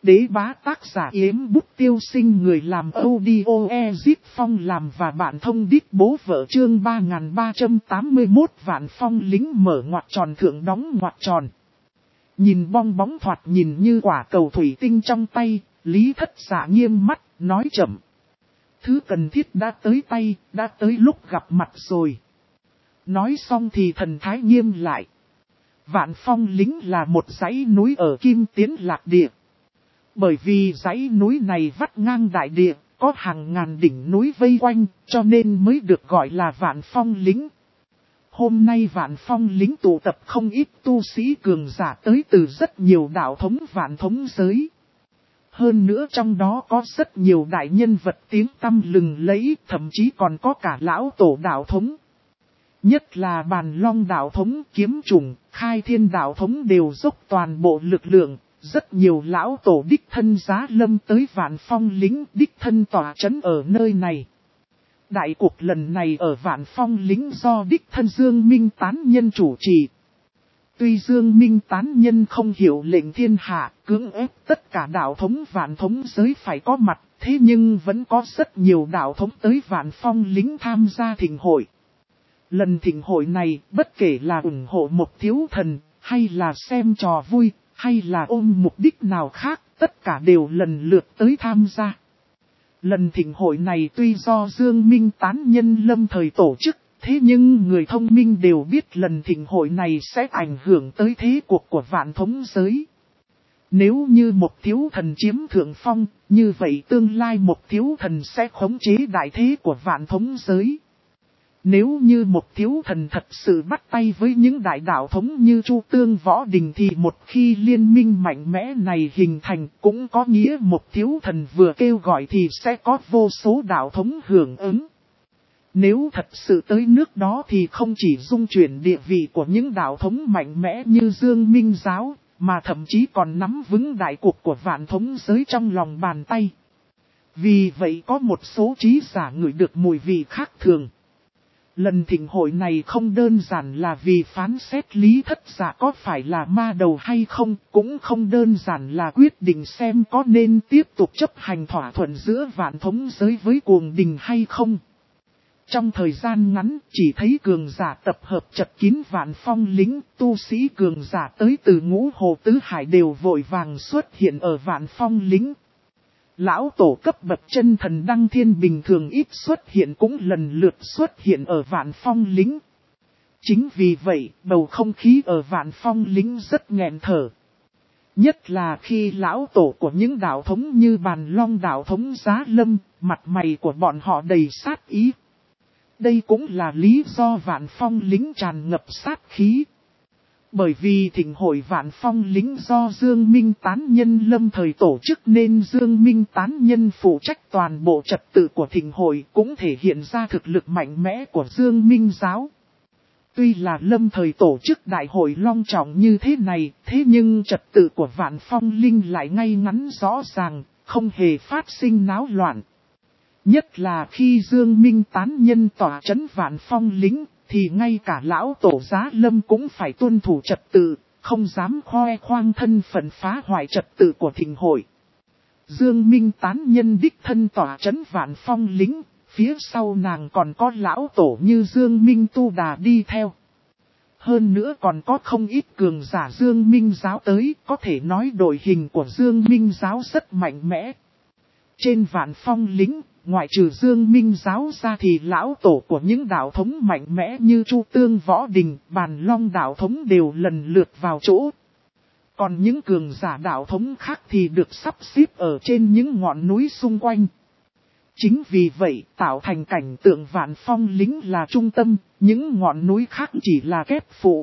đế bá tác giả Yếm Bút Tiêu Sinh, người làm audio Ezip Phong làm và bạn thông đít bố vợ, chương 3381 Vạn Phong lính mở ngoặc tròn thượng đóng ngoặc tròn. Nhìn bong bóng thoạt nhìn như quả cầu thủy tinh trong tay, Lý Thất Dạ nghiêm mắt, nói chậm. Thứ cần thiết đã tới tay, đã tới lúc gặp mặt rồi. Nói xong thì thần thái nghiêm lại. Vạn Phong lính là một dãy núi ở Kim Tiến Lạc Địa. Bởi vì dãy núi này vắt ngang đại địa, có hàng ngàn đỉnh núi vây quanh, cho nên mới được gọi là Vạn Phong lính. Hôm nay Vạn Phong lính tụ tập không ít tu sĩ cường giả tới từ rất nhiều đạo thống vạn thống giới. Hơn nữa trong đó có rất nhiều đại nhân vật tiếng tăm lừng lẫy, thậm chí còn có cả lão tổ đạo thống. Nhất là Bàn Long đạo thống, Kiếm Trùng, Khai Thiên đạo thống đều dốc toàn bộ lực lượng. Rất nhiều lão tổ đích thân giá lâm tới Vạn Phong lính, đích thân tỏa chấn ở nơi này. Đại cuộc lần này ở Vạn Phong lính do đích thân Dương Minh Tán Nhân chủ trì. Tuy Dương Minh Tán Nhân không hiểu lệnh thiên hạ, cưỡng ép tất cả đạo thống vạn thống giới phải có mặt, thế nhưng vẫn có rất nhiều đạo thống tới Vạn Phong lính tham gia thịnh hội. Lần thịnh hội này, bất kể là ủng hộ một thiếu thần, hay là xem trò vui, hay là ôm mục đích nào khác, tất cả đều lần lượt tới tham gia. Lần thịnh hội này tuy do Dương Minh Tán Nhân lâm thời tổ chức, thế nhưng người thông minh đều biết lần thịnh hội này sẽ ảnh hưởng tới thế cuộc của vạn thống giới. Nếu như một thiếu thần chiếm thượng phong, như vậy tương lai một thiếu thần sẽ khống chế đại thế của vạn thống giới. Nếu như một thiếu thần thật sự bắt tay với những đại đạo thống như Chu Tương Võ Đình thì một khi liên minh mạnh mẽ này hình thành cũng có nghĩa một thiếu thần vừa kêu gọi thì sẽ có vô số đạo thống hưởng ứng. Nếu thật sự tới nước đó thì không chỉ dung chuyển địa vị của những đạo thống mạnh mẽ như Dương Minh Giáo, mà thậm chí còn nắm vững đại cuộc của vạn thống giới trong lòng bàn tay. Vì vậy có một số trí giả ngửi được mùi vị khác thường. Lần thịnh hội này không đơn giản là vì phán xét Lý Thất Dạ có phải là ma đầu hay không, cũng không đơn giản là quyết định xem có nên tiếp tục chấp hành thỏa thuận giữa vạn thống giới với cuồng đình hay không. Trong thời gian ngắn, chỉ thấy cường giả tập hợp chật kín Vạn Phong lính, tu sĩ cường giả tới từ ngũ hồ tứ hải đều vội vàng xuất hiện ở Vạn Phong lính. Lão tổ cấp bậc chân thần Đăng Thiên bình thường ít xuất hiện cũng lần lượt xuất hiện ở Vạn Phong lính. Chính vì vậy, bầu không khí ở Vạn Phong lính rất nghẹn thở. Nhất là khi lão tổ của những đạo thống như Bàn Long đạo thống giá lâm, mặt mày của bọn họ đầy sát ý. Đây cũng là lý do Vạn Phong lính tràn ngập sát khí. Bởi vì thịnh hội Vạn Phong lính do Dương Minh Tán Nhân lâm thời tổ chức nên Dương Minh Tán Nhân phụ trách toàn bộ trật tự của thịnh hội cũng thể hiện ra thực lực mạnh mẽ của Dương Minh Giáo. Tuy là lâm thời tổ chức đại hội long trọng như thế này, thế nhưng trật tự của Vạn Phong linh lại ngay ngắn rõ ràng, không hề phát sinh náo loạn. Nhất là khi Dương Minh Tán Nhân tỏa trấn Vạn Phong lính, thì ngay cả lão tổ giá lâm cũng phải tuân thủ trật tự, không dám khoe khoang thân phận phá hoại trật tự của thịnh hội. Dương Minh Tán Nhân đích thân tỏa trấn Vạn Phong lính, phía sau nàng còn có lão tổ như Dương Minh Tu Đà đi theo. Hơn nữa còn có không ít cường giả Dương Minh Giáo tới, có thể nói đội hình của Dương Minh Giáo rất mạnh mẽ. Trên Vạn Phong lính, ngoại trừ Dương Minh Giáo ra thì lão tổ của những đạo thống mạnh mẽ như Chu Tương Võ Đình, Bàn Long đạo thống đều lần lượt vào chỗ. Còn những cường giả đạo thống khác thì được sắp xếp ở trên những ngọn núi xung quanh. Chính vì vậy tạo thành cảnh tượng Vạn Phong lính là trung tâm, những ngọn núi khác chỉ là kép phụ.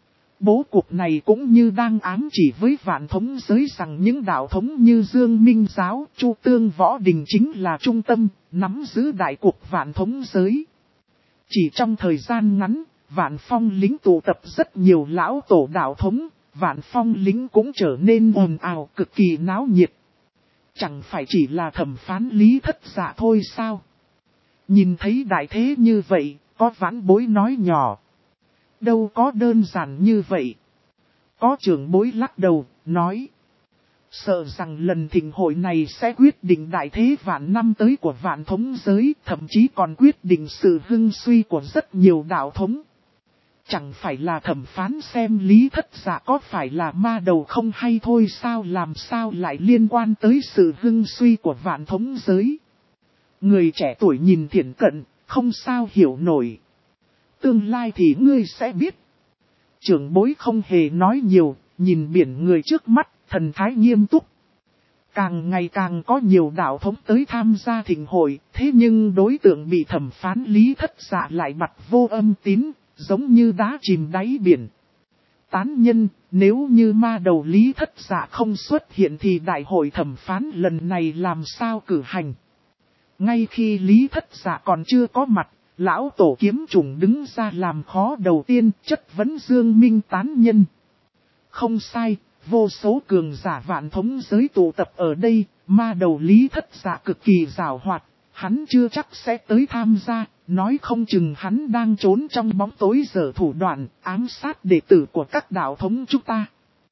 Bố cục này cũng như đang ám chỉ với vạn thống giới rằng những đạo thống như Dương Minh Giáo, Chu Tương Võ Đình chính là trung tâm, nắm giữ đại cuộc vạn thống giới. Chỉ trong thời gian ngắn, Vạn Phong lính tụ tập rất nhiều lão tổ đạo thống, Vạn Phong lính cũng trở nên ồn ào cực kỳ náo nhiệt. Chẳng phải chỉ là thẩm phán Lý Thất Dạ thôi sao? Nhìn thấy đại thế như vậy, có vãn bối nói nhỏ. Đâu có đơn giản như vậy. Có trưởng bối lắc đầu, nói. Sợ rằng lần thịnh hội này sẽ quyết định đại thế vạn năm tới của vạn thống giới, thậm chí còn quyết định sự hưng suy của rất nhiều đạo thống. Chẳng phải là thẩm phán xem Lý Thất Dạ có phải là ma đầu không hay thôi sao, làm sao lại liên quan tới sự hưng suy của vạn thống giới. Người trẻ tuổi nhìn thiển cận, không sao hiểu nổi. Tương lai thì ngươi sẽ biết. Trưởng bối không hề nói nhiều, nhìn biển người trước mắt, thần thái nghiêm túc. Càng ngày càng có nhiều đạo thống tới tham gia thịnh hội, thế nhưng đối tượng bị thẩm phán Lý Thất Dạ lại mặt vô âm tín, giống như đá chìm đáy biển. Tán nhân, nếu như ma đầu Lý Thất Dạ không xuất hiện thì đại hội thẩm phán lần này làm sao cử hành. Ngay khi Lý Thất Dạ còn chưa có mặt, lão tổ kiếm trùng đứng ra làm khó đầu tiên, chất vấn Dương Minh tán nhân. Không sai, vô số cường giả vạn thống giới tụ tập ở đây, ma đầu Lý Thất Dạ cực kỳ giàu hoạt, hắn chưa chắc sẽ tới tham gia, nói không chừng hắn đang trốn trong bóng tối giở thủ đoạn, ám sát đệ tử của các đạo thống chúng ta.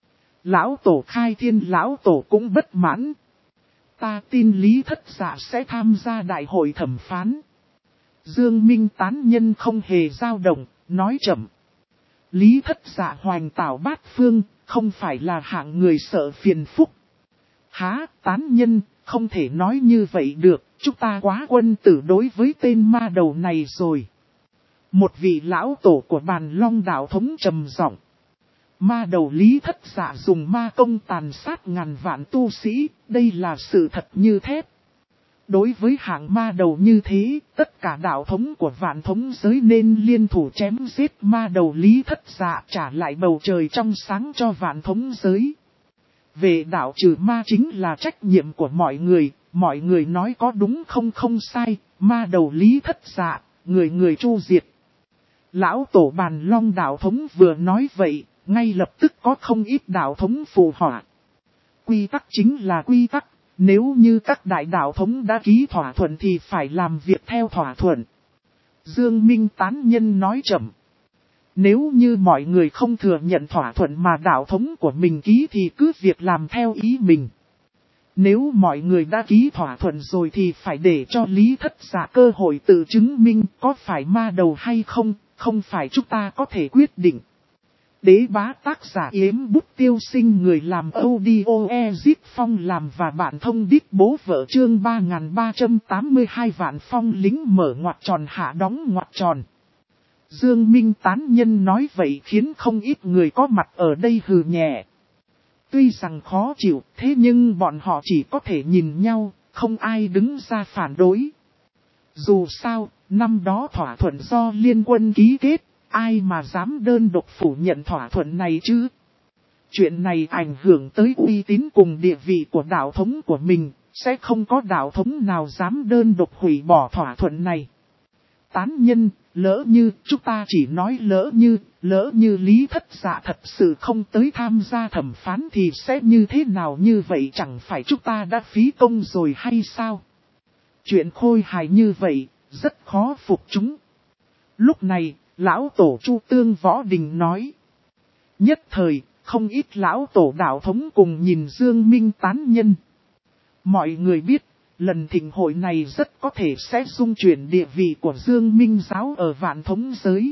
Lão tổ Khai Thiên lão tổ cũng bất mãn. Ta tin Lý Thất Dạ sẽ tham gia đại hội thẩm phán. Dương Minh tán nhân không hề dao động, nói chậm. Lý Thất Dạ hoành tảo bát phương, không phải là hạng người sợ phiền phúc. Há, tán nhân, không thể nói như vậy được, chúng ta quá quân tử đối với tên ma đầu này rồi. Một vị lão tổ của Bàn Long đạo thống trầm giọng. Ma đầu Lý Thất Dạ dùng ma công tàn sát ngàn vạn tu sĩ, đây là sự thật như thép. Đối với hạng ma đầu như thế, tất cả đạo thống của vạn thống giới nên liên thủ chém giết ma đầu Lý Thất Dạ, trả lại bầu trời trong sáng cho vạn thống giới. Về đạo trừ ma chính là trách nhiệm của mọi người nói có đúng không sai, ma đầu Lý Thất Dạ, người người tru diệt. Lão tổ Bàn Long đạo thống vừa nói vậy, ngay lập tức có không ít đạo thống phù họa. Quy tắc chính là quy tắc. Nếu như các đại đạo thống đã ký thỏa thuận thì phải làm việc theo thỏa thuận. Dương Minh tán nhân nói chậm. Nếu như mọi người không thừa nhận thỏa thuận mà đạo thống của mình ký thì cứ việc làm theo ý mình. Nếu mọi người đã ký thỏa thuận rồi thì phải để cho Lý Thất Dạ cơ hội tự chứng minh có phải ma đầu hay không, không phải chúng ta có thể quyết định. Đế bá tác giả Yếm Bút Tiêu Sinh, người làm audio Ezip Phong làm và bạn thông đít bố vợ chương 3382 Vạn Phong lính mở ngoặc tròn hạ đóng ngoặc tròn. Dương Minh tán nhân nói vậy khiến không ít người có mặt ở đây hừ nhẹ. Tuy rằng khó chịu, thế nhưng bọn họ chỉ có thể nhìn nhau, không ai đứng ra phản đối. Dù sao, năm đó thỏa thuận do liên quân ký kết. Ai mà dám đơn độc phủ nhận thỏa thuận này chứ? Chuyện này ảnh hưởng tới uy tín cùng địa vị của đạo thống của mình, sẽ không có đạo thống nào dám đơn độc hủy bỏ thỏa thuận này. Tán nhân, lỡ như, chúng ta chỉ nói lỡ như Lý Thất Dạ thật sự không tới tham gia thẩm phán thì sẽ như thế nào, như vậy chẳng phải chúng ta đã phí công rồi hay sao? Chuyện khôi hài như vậy, rất khó phục chúng. Lúc này, lão tổ Chu Tương Võ Đình nói. Nhất thời, không ít lão tổ đạo thống cùng nhìn Dương Minh tán nhân. Mọi người biết, lần thịnh hội này rất có thể sẽ xung chuyển địa vị của Dương Minh giáo ở vạn thống giới.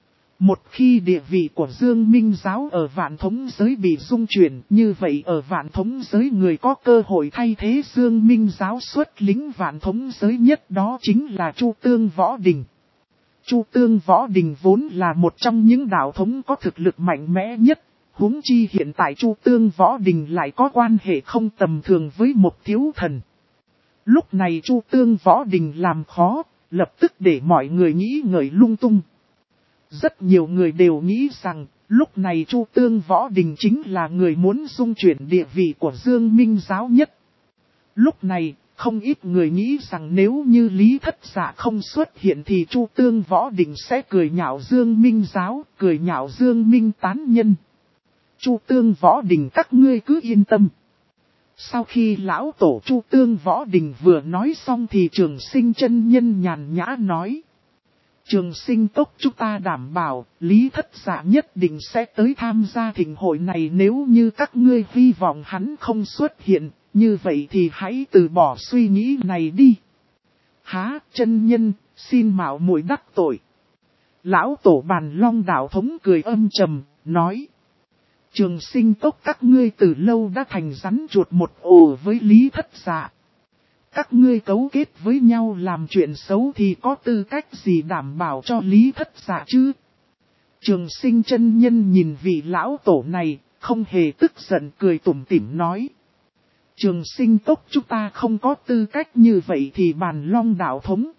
Một khi địa vị của Dương Minh giáo ở vạn thống giới bị xung chuyển, như vậy ở vạn thống giới người có cơ hội thay thế Dương Minh giáo xuất lính vạn thống giới nhất đó chính là Chu Tương Võ Đình. Chu Tương Võ Đình vốn là một trong những đạo thống có thực lực mạnh mẽ nhất, huống chi hiện tại Chu Tương Võ Đình lại có quan hệ không tầm thường với một thiếu thần. Lúc này Chu Tương Võ Đình làm khó, lập tức để mọi người nghĩ ngợi lung tung. Rất nhiều người đều nghĩ rằng, lúc này Chu Tương Võ Đình chính là người muốn xung chuyển địa vị của Dương Minh giáo nhất. Lúc này, không ít người nghĩ rằng nếu như Lý Thất Dạ không xuất hiện thì Chu Tương Võ Đình sẽ cười nhạo Dương Minh giáo, cười nhạo Dương Minh tán nhân. Chu Tương Võ Đình các ngươi cứ yên tâm. Sau khi lão tổ Chu Tương Võ Đình vừa nói xong thì Trường Sinh chân nhân nhàn nhã nói. Trường Sinh Cốc chúng ta đảm bảo, Lý Thất Dạ nhất định sẽ tới tham gia thịnh hội này, nếu như các ngươi hy vọng hắn không xuất hiện, như vậy thì hãy từ bỏ suy nghĩ này đi. Há, chân nhân, xin mạo muội đắc tội. Lão tổ Bàn Long đạo thống cười âm trầm, nói. Trường Sinh Cốc các ngươi từ lâu đã thành rắn chuột một ổ với Lý Thất Dạ. Các ngươi cấu kết với nhau làm chuyện xấu thì có tư cách gì đảm bảo cho Lý Thất Dạ chứ? Trường Sinh chân nhân nhìn vị lão tổ này, không hề tức giận, cười tủm tỉm nói. Trường Sinh Cốc chúng ta không có tư cách như vậy thì Bàn Long đạo thống.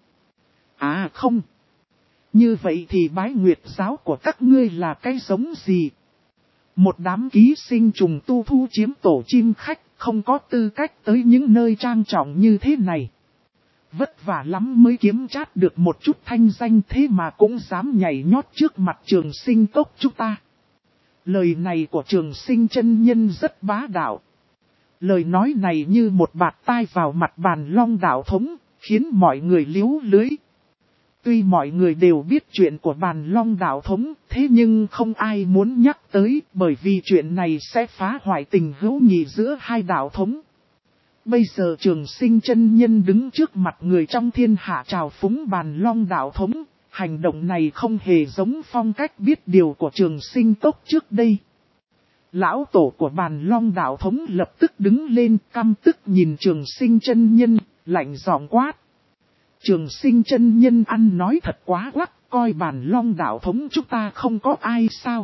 À không. Như vậy thì Bái Nguyệt giáo của các ngươi là cái giống gì? Một đám ký sinh trùng tu thu chiếm tổ chim khách, không có tư cách tới những nơi trang trọng như thế này. Vất vả lắm mới kiếm chát được một chút thanh danh, thế mà cũng dám nhảy nhót trước mặt Trường Sinh Cốc chúng ta. Lời này của Trường Sinh chân nhân rất bá đạo. Lời nói này như một bạt tai vào mặt Bàn Long đạo thống, khiến mọi người liếu lưới. Tuy mọi người đều biết chuyện của Bàn Long đạo thống, thế nhưng không ai muốn nhắc tới, bởi vì chuyện này sẽ phá hoại tình hữu nghị giữa hai đạo thống. Bây giờ Trường Sinh chân nhân đứng trước mặt người trong thiên hạ trào phúng Bàn Long đạo thống, hành động này không hề giống phong cách biết điều của Trường Sinh Cốc trước đây. Lão tổ của Bàn Long đạo thống lập tức đứng lên, căm tức nhìn Trường Sinh chân nhân, lạnh giọng quát. Trường Sinh chân nhân ăn nói thật quá quắc, coi Bàn Long đạo thống chúng ta không có ai sao?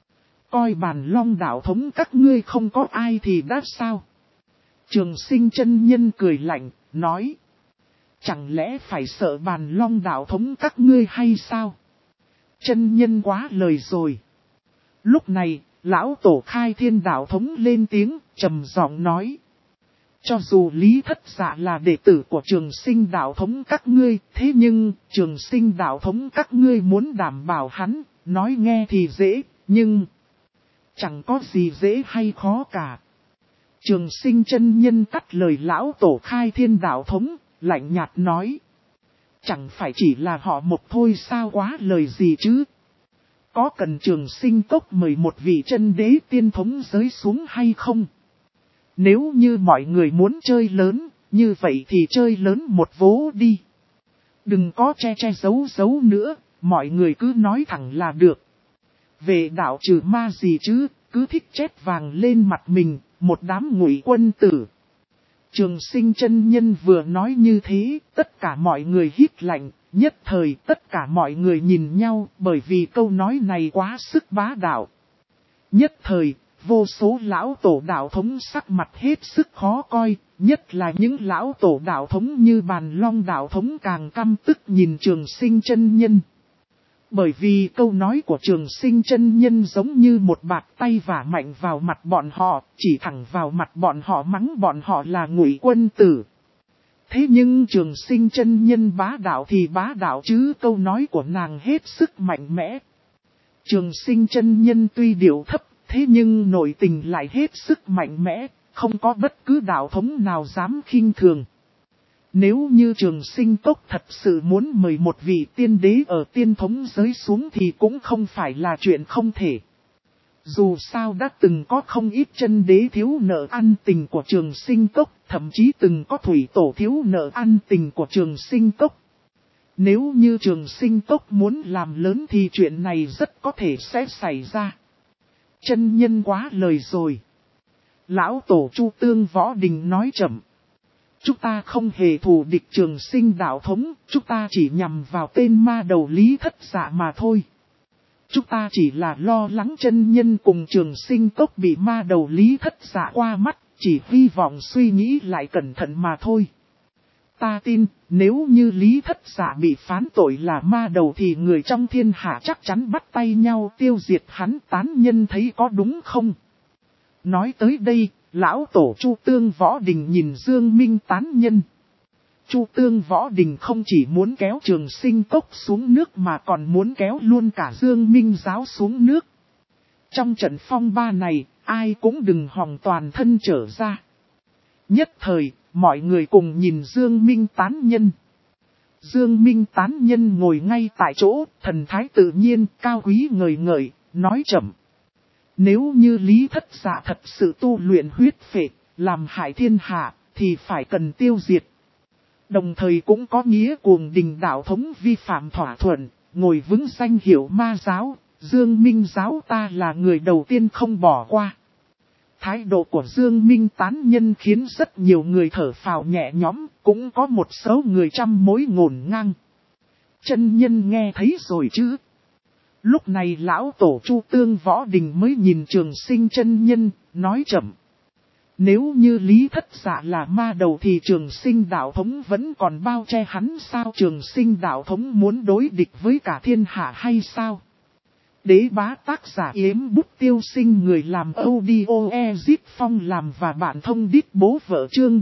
Coi Bàn Long đạo thống các ngươi không có ai thì đã sao? Trường Sinh chân nhân cười lạnh, nói. Chẳng lẽ phải sợ Bàn Long đạo thống các ngươi hay sao? Chân nhân quá lời rồi. Lúc này, lão tổ Khai Thiên đạo thống lên tiếng, trầm giọng nói. Cho dù Lý Thất Dạ là đệ tử của Trường Sinh đạo thống các ngươi, thế nhưng Trường Sinh đạo thống các ngươi muốn đảm bảo hắn, nói nghe thì dễ, nhưng chẳng có gì dễ hay khó cả. Trường Sinh chân nhân cắt lời lão tổ Khai Thiên đạo thống, lạnh nhạt nói. Chẳng phải chỉ là họ một thôi sao, quá lời gì chứ? Có cần Trường Sinh Cốc mời một vị chân đế tiên thống giới xuống hay không? Nếu như mọi người muốn chơi lớn, như vậy thì chơi lớn một vố đi. Đừng có che giấu giấu nữa, mọi người cứ nói thẳng là được. Về đạo trừ ma gì chứ, cứ thích chét vàng lên mặt mình, một đám ngụy quân tử. Trường Sinh chân nhân vừa nói như thế, tất cả mọi người hít lạnh, nhất thời tất cả mọi người nhìn nhau, bởi vì câu nói này quá sức bá đạo. Nhất thời, vô số lão tổ đạo thống sắc mặt hết sức khó coi, nhất là những lão tổ đạo thống như Bàn Long đạo thống càng căm tức nhìn Trường Sinh chân nhân. Bởi vì câu nói của Trường Sinh chân nhân giống như một bạt tay vả mạnh vào mặt bọn họ, chỉ thẳng vào mặt bọn họ, mắng bọn họ là ngụy quân tử. Thế nhưng Trường Sinh chân nhân bá đạo thì bá đạo chứ, câu nói của nàng hết sức mạnh mẽ. Trường Sinh chân nhân tuy điệu thấp, thế nhưng nội tình lại hết sức mạnh mẽ, không có bất cứ đạo thống nào dám khinh thường. Nếu như Trường Sinh Cốc thật sự muốn mời một vị tiên đế ở tiên thống giới xuống thì cũng không phải là chuyện không thể. Dù sao đã từng có không ít chân đế thiếu nợ ăn tình của Trường Sinh Cốc, thậm chí từng có thủy tổ thiếu nợ ăn tình của Trường Sinh Cốc. Nếu như Trường Sinh Cốc muốn làm lớn thì chuyện này rất có thể sẽ xảy ra. Chân nhân quá lời rồi. Lão tổ Chu Tương Võ Đình nói chậm. Chúng ta không hề thù địch Trường Sinh đạo thống, chúng ta chỉ nhằm vào tên ma đầu Lý Thất Dạ mà thôi. Chúng ta chỉ là lo lắng chân nhân cùng Trường Sinh Cốc bị ma đầu Lý Thất Dạ qua mắt, chỉ hy vọng suy nghĩ lại cẩn thận mà thôi. Ta tin, nếu như Lý Thất Dạ bị phán tội là ma đầu thì người trong thiên hạ chắc chắn bắt tay nhau tiêu diệt hắn, tán nhân thấy có đúng không? Nói tới đây, lão tổ Chu Tương Võ Đình nhìn Dương Minh tán nhân. Chu Tương Võ Đình không chỉ muốn kéo Trường Sinh Cốc xuống nước mà còn muốn kéo luôn cả Dương Minh giáo xuống nước. Trong trận phong ba này, ai cũng đừng hòng toàn thân trở ra. Nhất thời, mọi người cùng nhìn Dương Minh tán nhân. Dương Minh tán nhân ngồi ngay tại chỗ, thần thái tự nhiên, cao quý ngời ngời, nói chậm. Nếu như Lý Thất Dạ thật sự tu luyện huyết phệ, làm hại thiên hạ, thì phải cần tiêu diệt. Đồng thời cũng có nghĩa cuồng đình đạo thống vi phạm thỏa thuận, ngồi vững danh hiệu ma giáo, Dương Minh giáo ta là người đầu tiên không bỏ qua. Thái độ của Dương Minh tán nhân khiến rất nhiều người thở phào nhẹ nhõm, cũng có một số người trăm mối ngổn ngang. Chân nhân nghe thấy rồi chứ? Lúc này lão tổ Chu Tương Võ Đình mới nhìn Trường Sinh chân nhân, nói chậm. Nếu như Lý Thất Dạ là ma đầu thì Trường Sinh đạo thống vẫn còn bao che hắn sao? Trường Sinh đạo thống muốn đối địch với cả thiên hạ hay sao? Đế bá tác giả Yếm Bút Tiêu Sinh, người làm audio Ezip Phong làm và bạn thông đít bố vợ chương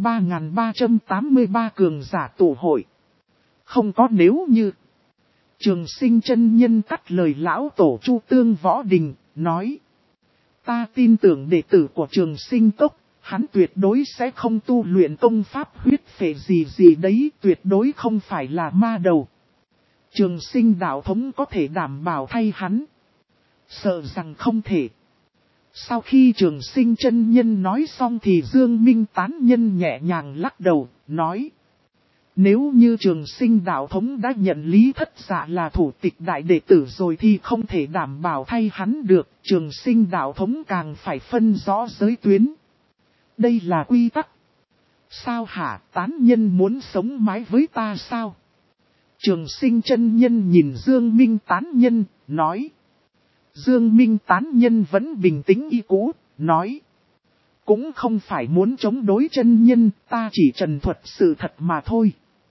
3383 cường giả tụ hội. Không có nếu như. Trường Sinh chân nhân cắt lời lão tổ Chu Tương Võ Đình, nói. Ta tin tưởng đệ tử của Trường Sinh cốc, hắn tuyệt đối sẽ không tu luyện công pháp huyết phệ gì đấy, tuyệt đối không phải là ma đầu. Trường Sinh đạo thống có thể đảm bảo thay hắn. Sợ rằng không thể. Sau khi Trường Sinh chân nhân nói xong thì Dương Minh tán nhân nhẹ nhàng lắc đầu, nói. Nếu như Trường Sinh đạo thống đã nhận Lý Thất Dạ là thủ tịch đại đệ tử rồi thì không thể đảm bảo thay hắn được. Trường Sinh đạo thống càng phải phân rõ giới tuyến. Đây là quy tắc. Sao hả, tán nhân muốn sống mái với ta sao? Trường Sinh chân nhân nhìn Dương Minh tán nhân, nói. Dương Minh tán nhân vẫn bình tĩnh y cũ, nói. Cũng không phải muốn chống đối chân nhân, ta chỉ trần thuật sự thật mà thôi.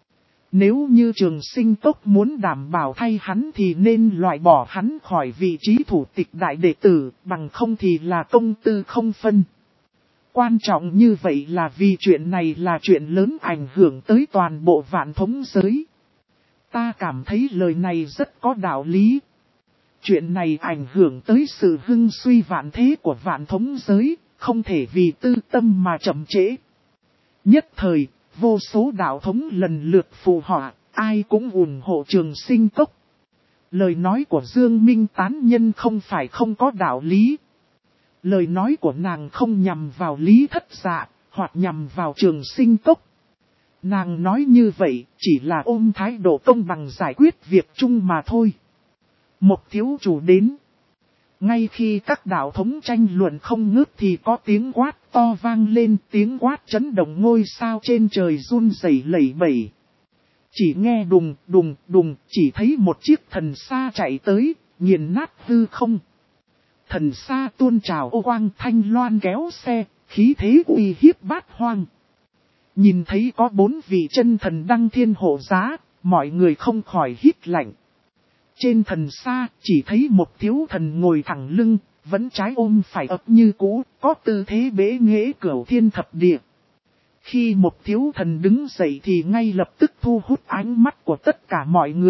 Nếu như Trường Sinh cốc muốn đảm bảo thay hắn thì nên loại bỏ hắn khỏi vị trí thủ tịch đại đệ tử, bằng không thì là công tư không phân. Quan trọng như vậy là vì chuyện này là chuyện lớn ảnh hưởng tới toàn bộ vạn thống giới. Ta cảm thấy lời này rất có đạo lý. Chuyện này ảnh hưởng tới sự hưng suy vạn thế của vạn thống giới, không thể vì tư tâm mà chậm trễ. Nhất thời, vô số đạo thống lần lượt phù họa, ai cũng ủng hộ Trường Sinh cốc. Lời nói của Dương Minh tán nhân không phải không có đạo lý. Lời nói của nàng không nhằm vào Lý Thất Dạ, hoặc nhằm vào Trường Sinh cốc. Nàng nói như vậy, chỉ là ôm thái độ công bằng giải quyết việc chung mà thôi. Một thiếu chủ đến. Ngay khi các đạo thống tranh luận không ngớt thì có tiếng quát to vang lên, tiếng quát chấn động ngôi sao trên trời run rẩy lẩy bẩy. Chỉ nghe đùng đùng đùng, chỉ thấy một chiếc thần xa chạy tới, nghiền nát hư không. Thần xa tuôn trào ô quang thanh loan kéo xe, khí thế uy hiếp bát hoang. Nhìn thấy có 4 vị chân thần đăng thiên hộ giá, mọi người không khỏi hít lạnh. Trên thần xa, chỉ thấy một thiếu thần ngồi thẳng lưng, vẫn trái ôm phải ấp như cũ, có tư thế bế nghễ cửu thiên thập địa. Khi một thiếu thần đứng dậy thì ngay lập tức thu hút ánh mắt của tất cả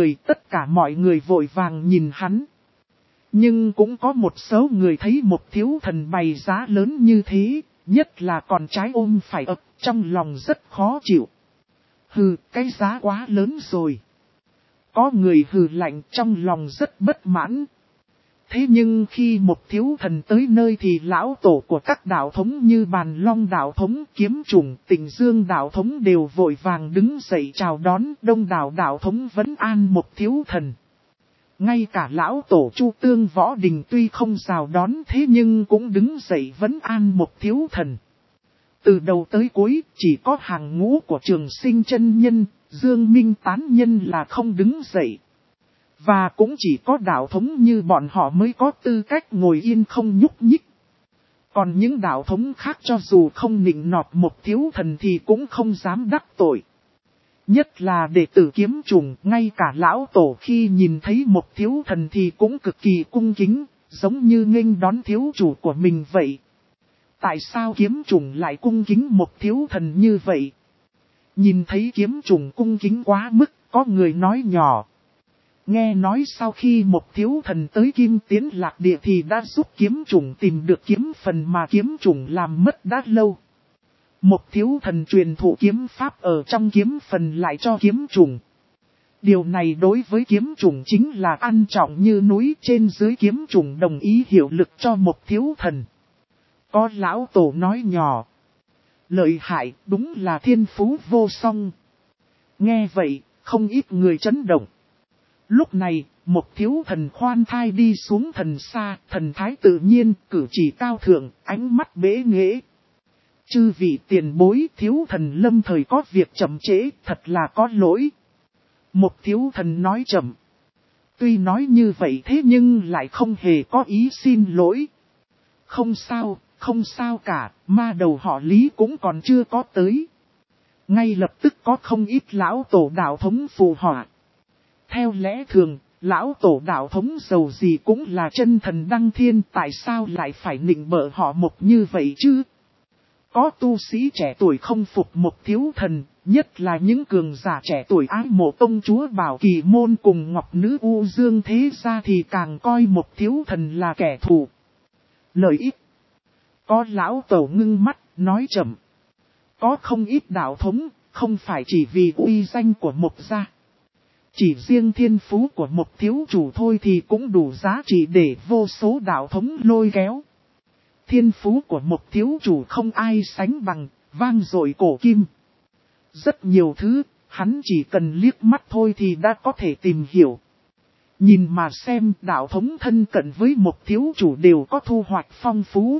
mọi người vội vàng nhìn hắn. Nhưng cũng có một số người thấy một thiếu thần bày giá lớn như thế, nhất là còn trái ôm phải ấp, trong lòng rất khó chịu. Hừ, cái giá quá lớn rồi. Có người hừ lạnh trong lòng rất bất mãn. Thế nhưng khi một thiếu thần tới nơi thì lão tổ của các đạo thống như Bàn Long đạo thống, Kiếm Trùng, Tình Dương đạo thống đều vội vàng đứng dậy chào đón. Đông đảo đạo thống vẫn an một thiếu thần. Ngay cả lão tổ Chu Tương Võ Đình tuy không chào đón thế nhưng cũng đứng dậy vẫn an một thiếu thần. Từ đầu tới cuối chỉ có hàng ngũ của Trường Sinh chân nhân, Dương Minh tán nhân là không đứng dậy. Và cũng chỉ có đạo thống như bọn họ mới có tư cách ngồi yên không nhúc nhích. Còn những đạo thống khác cho dù không nịnh nọt một thiếu thần thì cũng không dám đắc tội. Nhất là đệ tử Kiếm Trùng, ngay cả lão tổ khi nhìn thấy một thiếu thần thì cũng cực kỳ cung kính, giống như nghênh đón thiếu chủ của mình vậy. Tại sao Kiếm Trùng lại cung kính một thiếu thần như vậy? Nhìn thấy Kiếm Trùng cung kính quá mức, có người nói nhỏ. Nghe nói sau khi một thiếu thần tới Kim Tiến Lạc Địa thì đã giúp Kiếm Trùng tìm được kiếm phần mà Kiếm Trùng làm mất đã lâu. Một thiếu thần truyền thụ kiếm pháp ở trong kiếm phần lại cho Kiếm Trùng. Điều này đối với kiếm chủng chính là ăn trọng như núi, trên dưới kiếm chủng đồng ý hiệu lực cho một thiếu thần. Có lão tổ nói nhỏ. Lợi hại, đúng là thiên phú vô song. Nghe vậy, không ít người chấn động. Lúc này, một thiếu thần khoan thai đi xuống thần xa, thần thái tự nhiên, cử chỉ cao thượng, ánh mắt bế nghễ. Chư vị tiền bối, thiếu thần lâm thời có việc chậm trễ, thật là có lỗi. Một thiếu thần nói chậm. Tuy nói như vậy thế nhưng lại không hề có ý xin lỗi. Không sao, không sao cả, ma đầu họ Lý cũng còn chưa có tới. Ngay lập tức có không ít lão tổ đạo thống phù họa. Theo lẽ thường, lão tổ đạo thống giàu gì cũng là chân thần đăng thiên, tại sao lại phải nịnh bợ họ một như vậy chứ? Có tu sĩ trẻ tuổi không phục một thiếu thần, nhất là những cường giả trẻ tuổi ái mộ công chúa Bảo Kỳ Môn cùng Ngọc Nữ U Dương thế ra thì càng coi một thiếu thần là kẻ thù. Lợi ích. Có lão tổ ngưng mắt, nói chậm. Có không ít đạo thống, không phải chỉ vì uy danh của một gia. Chỉ riêng thiên phú của một thiếu chủ thôi thì cũng đủ giá trị để vô số đạo thống lôi kéo. Thiên phú của một thiếu chủ không ai sánh bằng, vang dội cổ kim. Rất nhiều thứ, hắn chỉ cần liếc mắt thôi thì đã có thể tìm hiểu. Nhìn mà xem, đạo thống thân cận với một thiếu chủ đều có thu hoạch phong phú.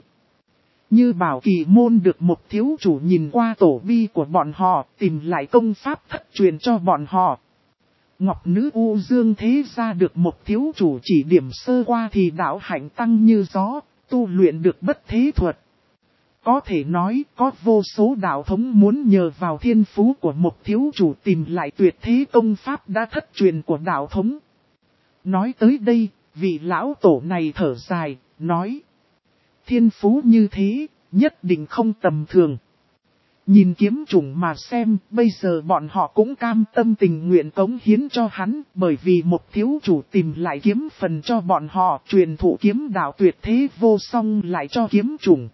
Như Bảo Kỳ Môn được một thiếu chủ nhìn qua tổ bi của bọn họ, tìm lại công pháp thất truyền cho bọn họ. Ngọc Nữ U Dương thế ra được một thiếu chủ chỉ điểm sơ qua thì đạo hạnh tăng như gió, tu luyện được bất thế thuật. Có thể nói có vô số đạo thống muốn nhờ vào thiên phú của một thiếu chủ tìm lại tuyệt thế công pháp đã thất truyền của đạo thống. Nói tới đây, vị lão tổ này thở dài, nói. Thiên phú như thế, nhất định không tầm thường. Nhìn kiếm chủng mà xem, bây giờ bọn họ cũng cam tâm tình nguyện cống hiến cho hắn, bởi vì một thiếu chủ tìm lại kiếm phần cho bọn họ, truyền thụ kiếm đạo tuyệt thế vô song lại cho kiếm chủng.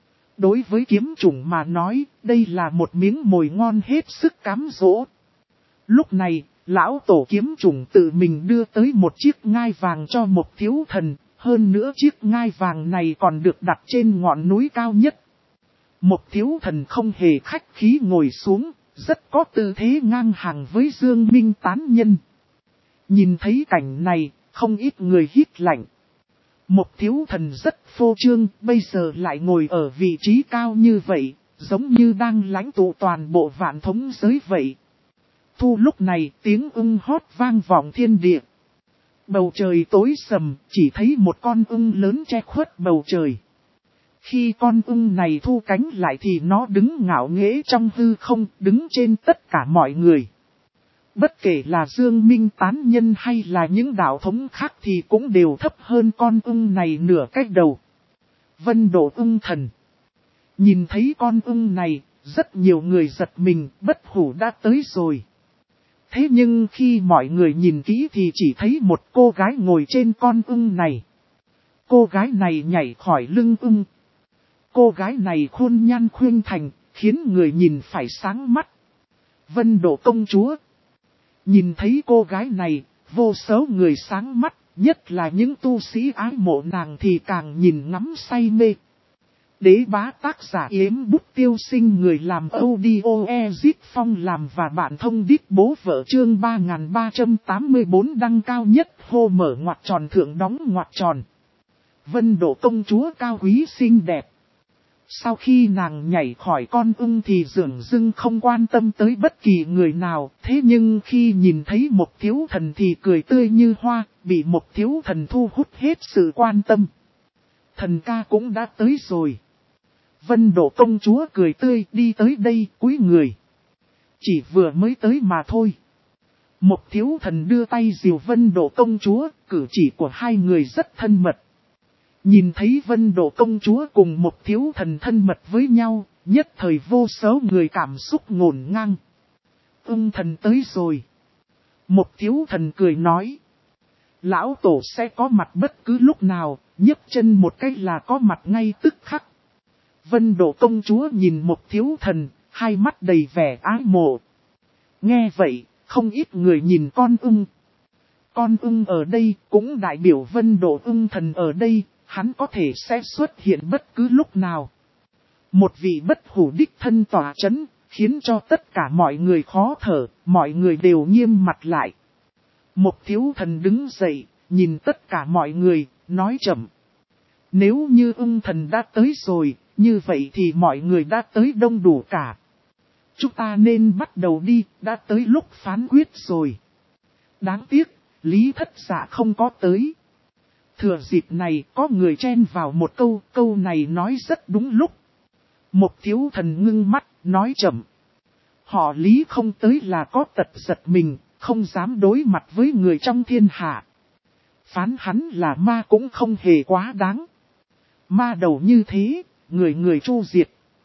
Đối với kiếm chủng mà nói, đây là một miếng mồi ngon hết sức cám dỗ. Lúc này, lão tổ kiếm chủng tự mình đưa tới một chiếc ngai vàng cho một thiếu thần, hơn nữa chiếc ngai vàng này còn được đặt trên ngọn núi cao nhất. Một thiếu thần không hề khách khí ngồi xuống, rất có tư thế ngang hàng với Dương Minh tán nhân. Nhìn thấy cảnh này, không ít người hít lạnh. Một thiếu thần rất phô trương, bây giờ lại ngồi ở vị trí cao như vậy, giống như đang lãnh tụ toàn bộ vạn thống giới vậy. Thu lúc này tiếng ưng hót vang vọng thiên địa. Bầu trời tối sầm, chỉ thấy một con ưng lớn che khuất bầu trời. Khi con ưng này thu cánh lại thì nó đứng ngạo nghễ trong hư không, đứng trên tất cả mọi người. Bất kể là Dương Minh tán nhân hay là những đạo thống khác thì cũng đều thấp hơn con ưng này nửa cách đầu. Vân Độ ưng thần. Nhìn thấy con ưng này, rất nhiều người giật mình, bất hủ đã tới rồi. Thế nhưng khi mọi người nhìn kỹ thì chỉ thấy một cô gái ngồi trên con ưng này. Cô gái này nhảy khỏi lưng ưng. Cô gái này khuôn nhan khuynh thành, khiến người nhìn phải sáng mắt. Vân Độ công chúa. Nhìn thấy cô gái này, vô số người sáng mắt, nhất là những tu sĩ ái mộ nàng thì càng nhìn ngắm say mê. Đế bá tác giả Yếm Bút Tiêu Sinh, người làm audio Ezit Phong làm và bạn thông đít bố vợ, chương 3384 đăng cao nhất hô mở ngoặc tròn thượng đóng ngoặc tròn. Vân Độ công chúa cao quý xinh đẹp. Sau khi nàng nhảy khỏi con ưng thì dường dưng không quan tâm tới bất kỳ người nào, thế nhưng khi nhìn thấy một thiếu thần thì cười tươi như hoa, bị một thiếu thần thu hút hết sự quan tâm. Thần ca cũng đã tới rồi. Vân Độ công chúa cười tươi đi tới đây cúi người. Chỉ vừa mới tới mà thôi. Một thiếu thần đưa tay dìu Vân Độ công chúa, cử chỉ của hai người rất thân mật. Nhìn thấy Vân Độ công chúa cùng một thiếu thần thân mật với nhau, nhất thời vô số người cảm xúc ngổn ngang. Ưng thần tới rồi. Một thiếu thần cười nói. Lão tổ sẽ có mặt bất cứ lúc nào, nhấc chân một cách là có mặt ngay tức khắc. Vân Độ công chúa nhìn một thiếu thần, hai mắt đầy vẻ ái mộ. Nghe vậy, không ít người nhìn con ưng. Con ưng ở đây cũng đại biểu Vân Độ ưng thần ở đây, hắn có thể sẽ xuất hiện bất cứ lúc nào. Một vị bất hủ đích thân tỏa chấn, khiến cho tất cả mọi người khó thở, mọi người đều nghiêm mặt lại. Một thiếu thần đứng dậy, nhìn tất cả mọi người, nói chậm. Nếu như ưng thần đã tới rồi, như vậy thì mọi người đã tới đông đủ cả. Chúng ta nên bắt đầu đi, đã tới lúc phán quyết rồi. Đáng tiếc, Lý Thất Dạ không có tới. Thừa dịp này có người chen vào một câu này nói rất đúng lúc. Một thiếu thần ngưng mắt, nói chậm. Họ Lý không tới là có tật giật mình, không dám đối mặt với người trong thiên hạ. Phán hắn là ma cũng không hề quá đáng. Ma đầu như thế, người người tru diệt.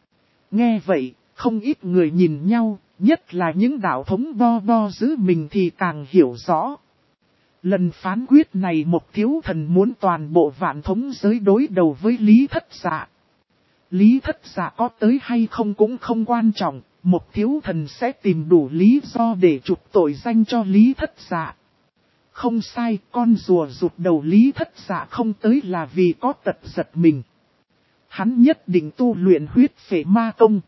Nghe vậy, không ít người nhìn nhau, nhất là những đạo thống bo giữ mình thì càng hiểu rõ. Lần phán quyết này một thiếu thần muốn toàn bộ vạn thống giới đối đầu với Lý Thất Dạ. Lý Thất Dạ có tới hay không cũng không quan trọng, một thiếu thần sẽ tìm đủ lý do để trục tội danh cho Lý Thất Dạ. Không sai, con rùa rụt đầu Lý Thất Dạ không tới là vì có tật giật mình. Hắn nhất định tu luyện huyết phệ ma công.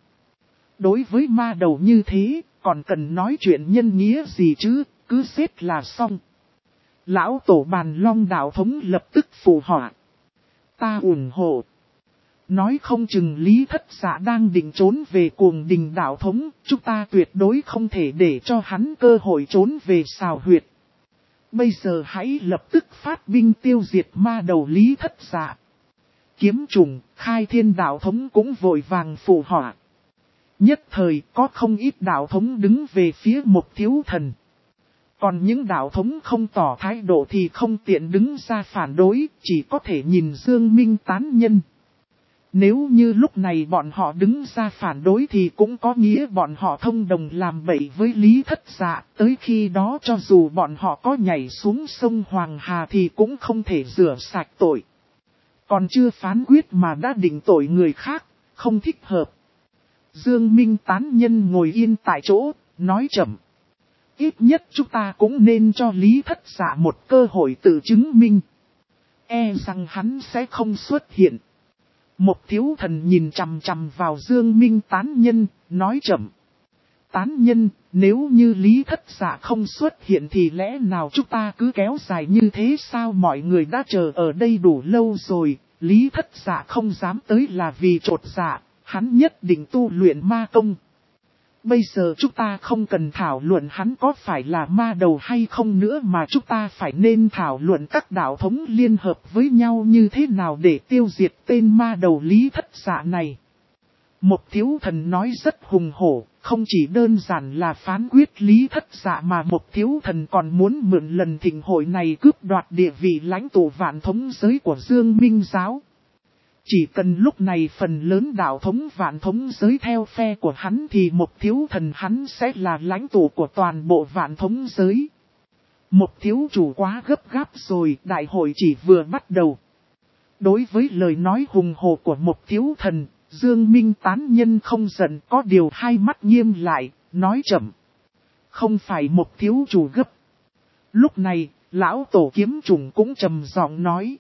Đối với ma đầu như thế, còn cần nói chuyện nhân nghĩa gì chứ, cứ xếp là xong. Lão tổ Bàn Long đạo thống lập tức phù họa. Ta ủng hộ. Nói không chừng Lý Thất Dạ đang định trốn về Cuồng Đình đạo thống, chúng ta tuyệt đối không thể để cho hắn cơ hội trốn về Sào Huyệt. Bây giờ hãy lập tức phát binh tiêu diệt ma đầu Lý Thất Dạ. Kiếm trùng, Khai Thiên đạo thống cũng vội vàng phù họa. Nhất thời có không ít đạo thống đứng về phía một thiếu thần. Còn những đạo thống không tỏ thái độ thì không tiện đứng ra phản đối, chỉ có thể nhìn Dương Minh tán nhân. Nếu như lúc này bọn họ đứng ra phản đối thì cũng có nghĩa bọn họ thông đồng làm bậy với Lý Thất Dạ. Tới khi đó cho dù bọn họ có nhảy xuống sông Hoàng Hà thì cũng không thể rửa sạch tội. Còn chưa phán quyết mà đã định tội người khác, không thích hợp. Dương Minh tán nhân ngồi yên tại chỗ, nói chậm. Ít nhất chúng ta cũng nên cho Lý Thất Dạ một cơ hội tự chứng minh. E rằng hắn sẽ không xuất hiện. Một thiếu thần nhìn chằm chằm vào Dương Minh tán nhân, nói chậm. Tán nhân, nếu như Lý Thất Dạ không xuất hiện thì lẽ nào chúng ta cứ kéo dài như thế sao? Mọi người đã chờ ở đây đủ lâu rồi, Lý Thất Dạ không dám tới là vì trột dạ, hắn nhất định tu luyện ma công. Bây giờ chúng ta không cần thảo luận hắn có phải là ma đầu hay không nữa mà chúng ta phải nên thảo luận các đạo thống liên hợp với nhau như thế nào để tiêu diệt tên ma đầu Lý Thất Dạ này. Một thiếu thần nói rất hùng hổ, không chỉ đơn giản là phán quyết Lý Thất Dạ mà một thiếu thần còn muốn mượn lần thịnh hội này cướp đoạt địa vị lãnh tụ vạn thống giới của Dương Minh Giáo. Chỉ cần lúc này phần lớn đạo thống vạn thống giới theo phe của hắn thì một thiếu thần hắn sẽ là lãnh tụ của toàn bộ vạn thống giới. Một thiếu chủ quá gấp gáp rồi, đại hội chỉ vừa bắt đầu. Đối với lời nói hùng hồ của một thiếu thần, Dương Minh tán nhân không giận, có điều hai mắt nghiêm lại, nói chậm. Không phải một thiếu chủ gấp. Lúc này, lão tổ kiếm trùng cũng trầm giọng nói.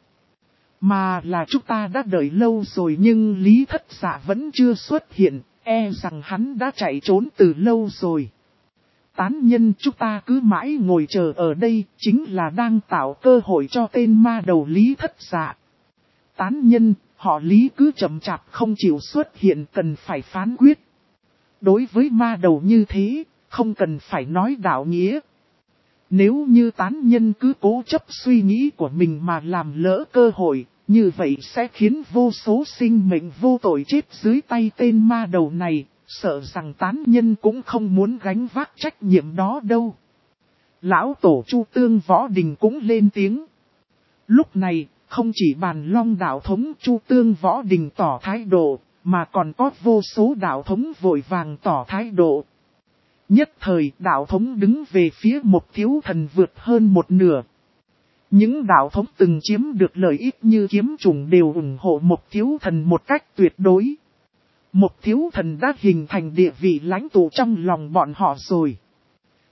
Mà là chúng ta đã đợi lâu rồi nhưng Lý Thất Dạ vẫn chưa xuất hiện, e rằng hắn đã chạy trốn từ lâu rồi. Tán nhân chúng ta cứ mãi ngồi chờ ở đây, chính là đang tạo cơ hội cho tên ma đầu Lý Thất Dạ. Tán nhân, họ Lý cứ chậm chạp không chịu xuất hiện cần phải phán quyết. Đối với ma đầu như thế, không cần phải nói đạo nghĩa. Nếu như tán nhân cứ cố chấp suy nghĩ của mình mà làm lỡ cơ hội, như vậy sẽ khiến vô số sinh mệnh vô tội chết dưới tay tên ma đầu này, sợ rằng tán nhân cũng không muốn gánh vác trách nhiệm đó đâu. Lão tổ Chu Tương Võ Đình cũng lên tiếng. Lúc này, không chỉ Bàn Long đạo thống Chu Tương Võ Đình tỏ thái độ, mà còn có vô số đạo thống vội vàng tỏ thái độ. Nhất thời đạo thống đứng về phía một thiếu thần vượt hơn một nửa. Những đạo thống từng chiếm được lợi ích như kiếm trùng đều ủng hộ một thiếu thần một cách tuyệt đối. Một thiếu thần đã hình thành địa vị lãnh tụ trong lòng bọn họ rồi.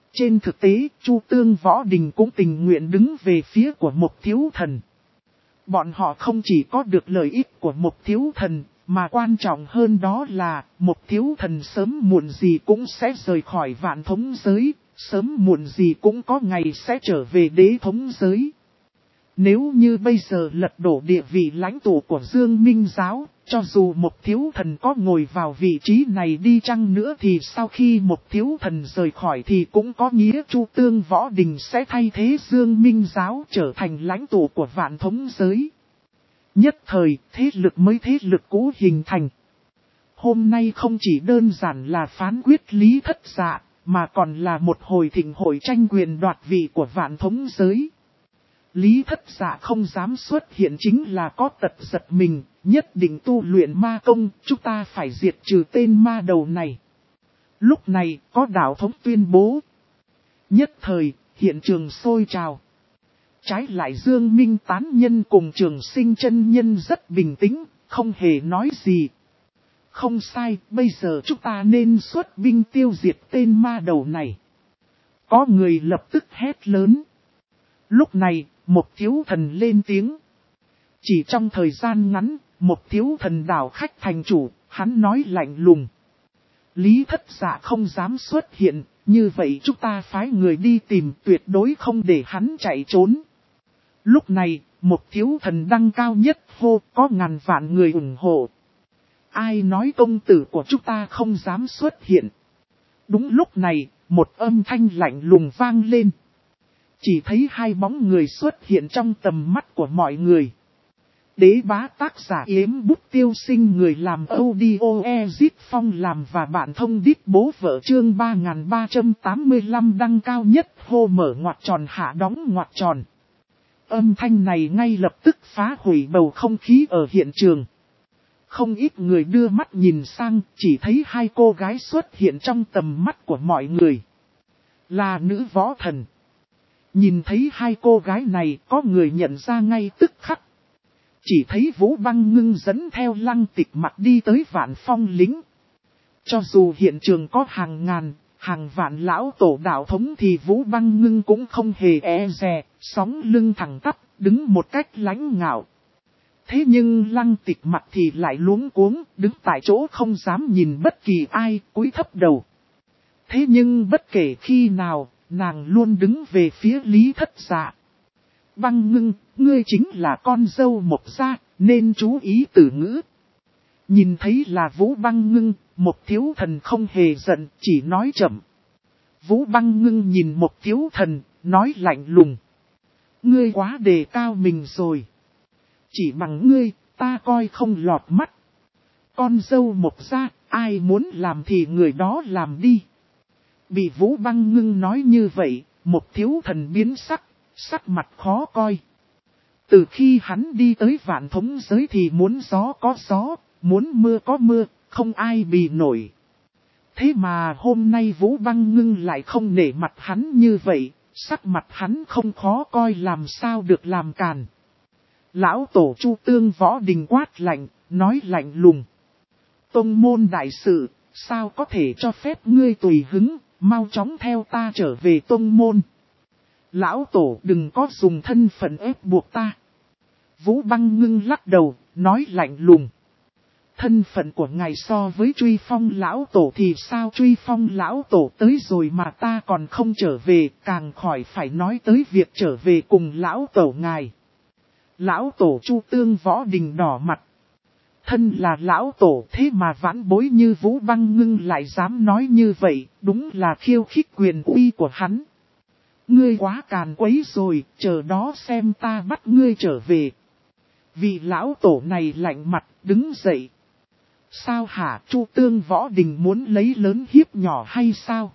Trên thực tế, Chu Tương Võ Đình cũng tình nguyện đứng về phía của Mộc Thiếu Thần. Bọn họ không chỉ có được lợi ích của Mộc Thiếu Thần, mà quan trọng hơn đó là Mộc Thiếu Thần sớm muộn gì cũng sẽ rời khỏi Vạn Thống giới, sớm muộn gì cũng có ngày sẽ trở về Đế Thống giới. Nếu như bây giờ lật đổ địa vị lãnh tụ của Dương Minh Giáo, cho dù Mộc Thiếu Thần có ngồi vào vị trí này đi chăng nữa thì sau khi Mộc Thiếu Thần rời khỏi thì cũng có nghĩa Chu Tương Võ Đình sẽ thay thế Dương Minh Giáo trở thành lãnh tụ của Vạn Thống giới. Nhất thời, thế lực mới thế lực cũ hình thành. Hôm nay không chỉ đơn giản là phán quyết Lý Thất Dạ, mà còn là một hồi thịnh hội tranh quyền đoạt vị của Vạn Thống giới. Lý Thất Dạ không dám xuất hiện chính là có tật giật mình, nhất định tu luyện ma công, chúng ta phải diệt trừ tên ma đầu này. Lúc này, có đạo thống tuyên bố. Nhất thời, hiện trường sôi trào. Trái lại Dương Minh Tán Nhân cùng Trường Sinh chân nhân rất bình tĩnh, không hề nói gì. Không sai, bây giờ chúng ta nên xuất binh tiêu diệt tên ma đầu này. Có người lập tức hét lớn. Lúc này, Mộc Thiếu Thần lên tiếng. Chỉ trong thời gian ngắn, Mộc Thiếu Thần đảo khách thành chủ, hắn nói lạnh lùng. Lý Thất Dạ không dám xuất hiện, như vậy chúng ta phái người đi tìm tuyệt đối không để hắn chạy trốn. Lúc này, Mộc Thiếu Thần đăng cao nhất hô có ngàn vạn người ủng hộ. Ai nói công tử của chúng ta không dám xuất hiện. Đúng lúc này, một âm thanh lạnh lùng vang lên. Chỉ thấy hai bóng người xuất hiện trong tầm mắt của mọi người. Đế Bá tác giả Yếm Bút Tiêu Sinh, người làm audio Ezit Phong làm và bạn thông đít bố vợ chương 3385 đăng cao nhất hô mở ngoặc tròn hạ đóng ngoặc tròn. Âm thanh này ngay lập tức phá hủy bầu không khí ở hiện trường. Không ít người đưa mắt nhìn sang, chỉ thấy hai cô gái xuất hiện trong tầm mắt của mọi người. Là nữ võ thần. Nhìn thấy hai cô gái này có người nhận ra ngay tức khắc. Chỉ thấy Vũ Băng Ngưng dẫn theo Lăng Tịch Mặc đi tới Vạn Phong lĩnh. Cho dù hiện trường có hàng ngàn, hàng vạn lão tổ đạo thống thì Vũ Băng Ngưng cũng không hề e dè, sóng lưng thẳng tắp, đứng một cách lãnh ngạo. Thế nhưng Lăng Tịch Mặc thì lại luống cuống, đứng tại chỗ không dám nhìn bất kỳ ai, cúi thấp đầu. Thế nhưng bất kể khi nào, nàng luôn đứng về phía Lý Thất Dạ. Băng Ngưng, ngươi chính là con dâu Mộc gia, nên chú ý từ ngữ. Nhìn thấy là Vũ Băng Ngưng, Mộc Thiếu Thần không hề giận, chỉ nói chậm. Vũ Băng Ngưng nhìn Mộc Thiếu Thần, nói lạnh lùng. Ngươi quá đề cao mình rồi. Chỉ bằng ngươi, ta coi không lọt mắt. Con dâu Mộc gia, ai muốn làm thì người đó làm đi. Bị Vũ Băng Ngưng nói như vậy, Mộc Thiếu Thần biến sắc, sắc mặt khó coi. Từ khi hắn đi tới Vạn Thống giới thì muốn gió có gió, muốn mưa có mưa, không ai bì nổi. Thế mà hôm nay Vũ Băng Ngưng lại không nể mặt hắn như vậy, sắc mặt hắn không khó coi làm sao được làm càn. Lão tổ Chu Tương Võ Đình quát lạnh, nói lạnh lùng. Tông môn đại sự, sao có thể cho phép ngươi tùy hứng, mau chóng theo ta trở về tông môn. Lão tổ đừng có dùng thân phận ép buộc ta. Vũ Băng Ngưng lắc đầu, nói lạnh lùng. Thân phận của ngài so với Truy Phong lão tổ thì sao? Truy Phong lão tổ tới rồi mà ta còn không trở về, càng khỏi phải nói tới việc trở về cùng lão tổ ngài. Lão tổ Chu Tương Võ Đình đỏ mặt. Thân là lão tổ thế mà vãn bối như Vũ Băng Ngưng lại dám nói như vậy, đúng là khiêu khích quyền uy của hắn. Ngươi quá càn quấy rồi, chờ đó xem ta bắt ngươi trở về. Vị lão tổ này lạnh mặt, đứng dậy. Sao hả? Chu Tương Võ Đình muốn lấy lớn hiếp nhỏ hay sao?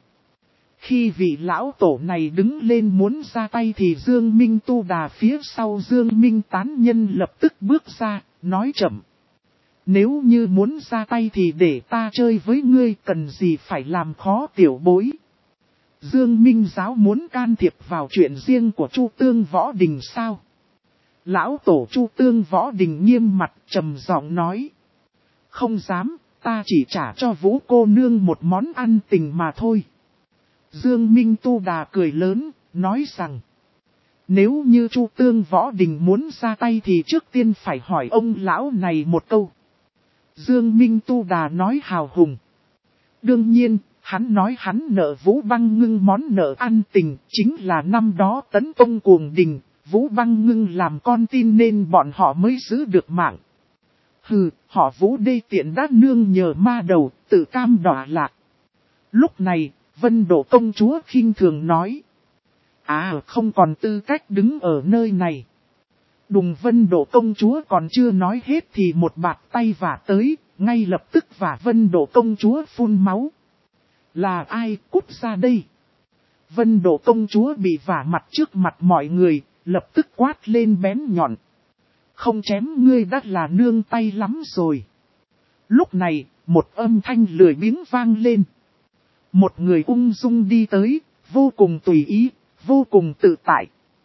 Khi vị lão tổ này đứng lên muốn ra tay thì Dương Minh Tu Đà phía sau Dương Minh Tán Nhân lập tức bước ra, nói chậm. Nếu như muốn ra tay thì để ta chơi với ngươi, cần gì phải làm khó tiểu bối. Dương Minh Giáo muốn can thiệp vào chuyện riêng của Chu Tương Võ Đình sao? Lão tổ Chu Tương Võ Đình nghiêm mặt trầm giọng nói. Không dám, ta chỉ trả cho Vũ cô nương một món ăn tình mà thôi. Dương Minh Tu Đà cười lớn, nói rằng. Nếu như Chu Tương Võ Đình muốn ra tay thì trước tiên phải hỏi ông lão này một câu. Dương Minh Tu Đà nói hào hùng. Đương nhiên, hắn nói hắn nợ Vũ Băng Ngưng món nợ ăn tình, chính là năm đó tấn công Cuồng Đình, Vũ Băng Ngưng làm con tin nên bọn họ mới giữ được mạng. Hừ, họ Vũ đê tiện đã nương nhờ ma đầu, tự cam đọa lạc. Lúc này, Vân Độ công chúa khinh thường nói. Không còn tư cách đứng ở nơi này. Đùng Vân Độ công chúa còn chưa nói hết thì một bạt tay vả tới, ngay lập tức vả Vân Độ công chúa phun máu. Là ai cút ra đây? Vân Độ công chúa bị vả mặt trước mặt mọi người, lập tức quát lên bén nhọn. Không chém ngươi đã là nương tay lắm rồi. Lúc này, một âm thanh lười biếng vang lên. Một người ung dung đi tới, vô cùng tùy ý, vô cùng tự tại.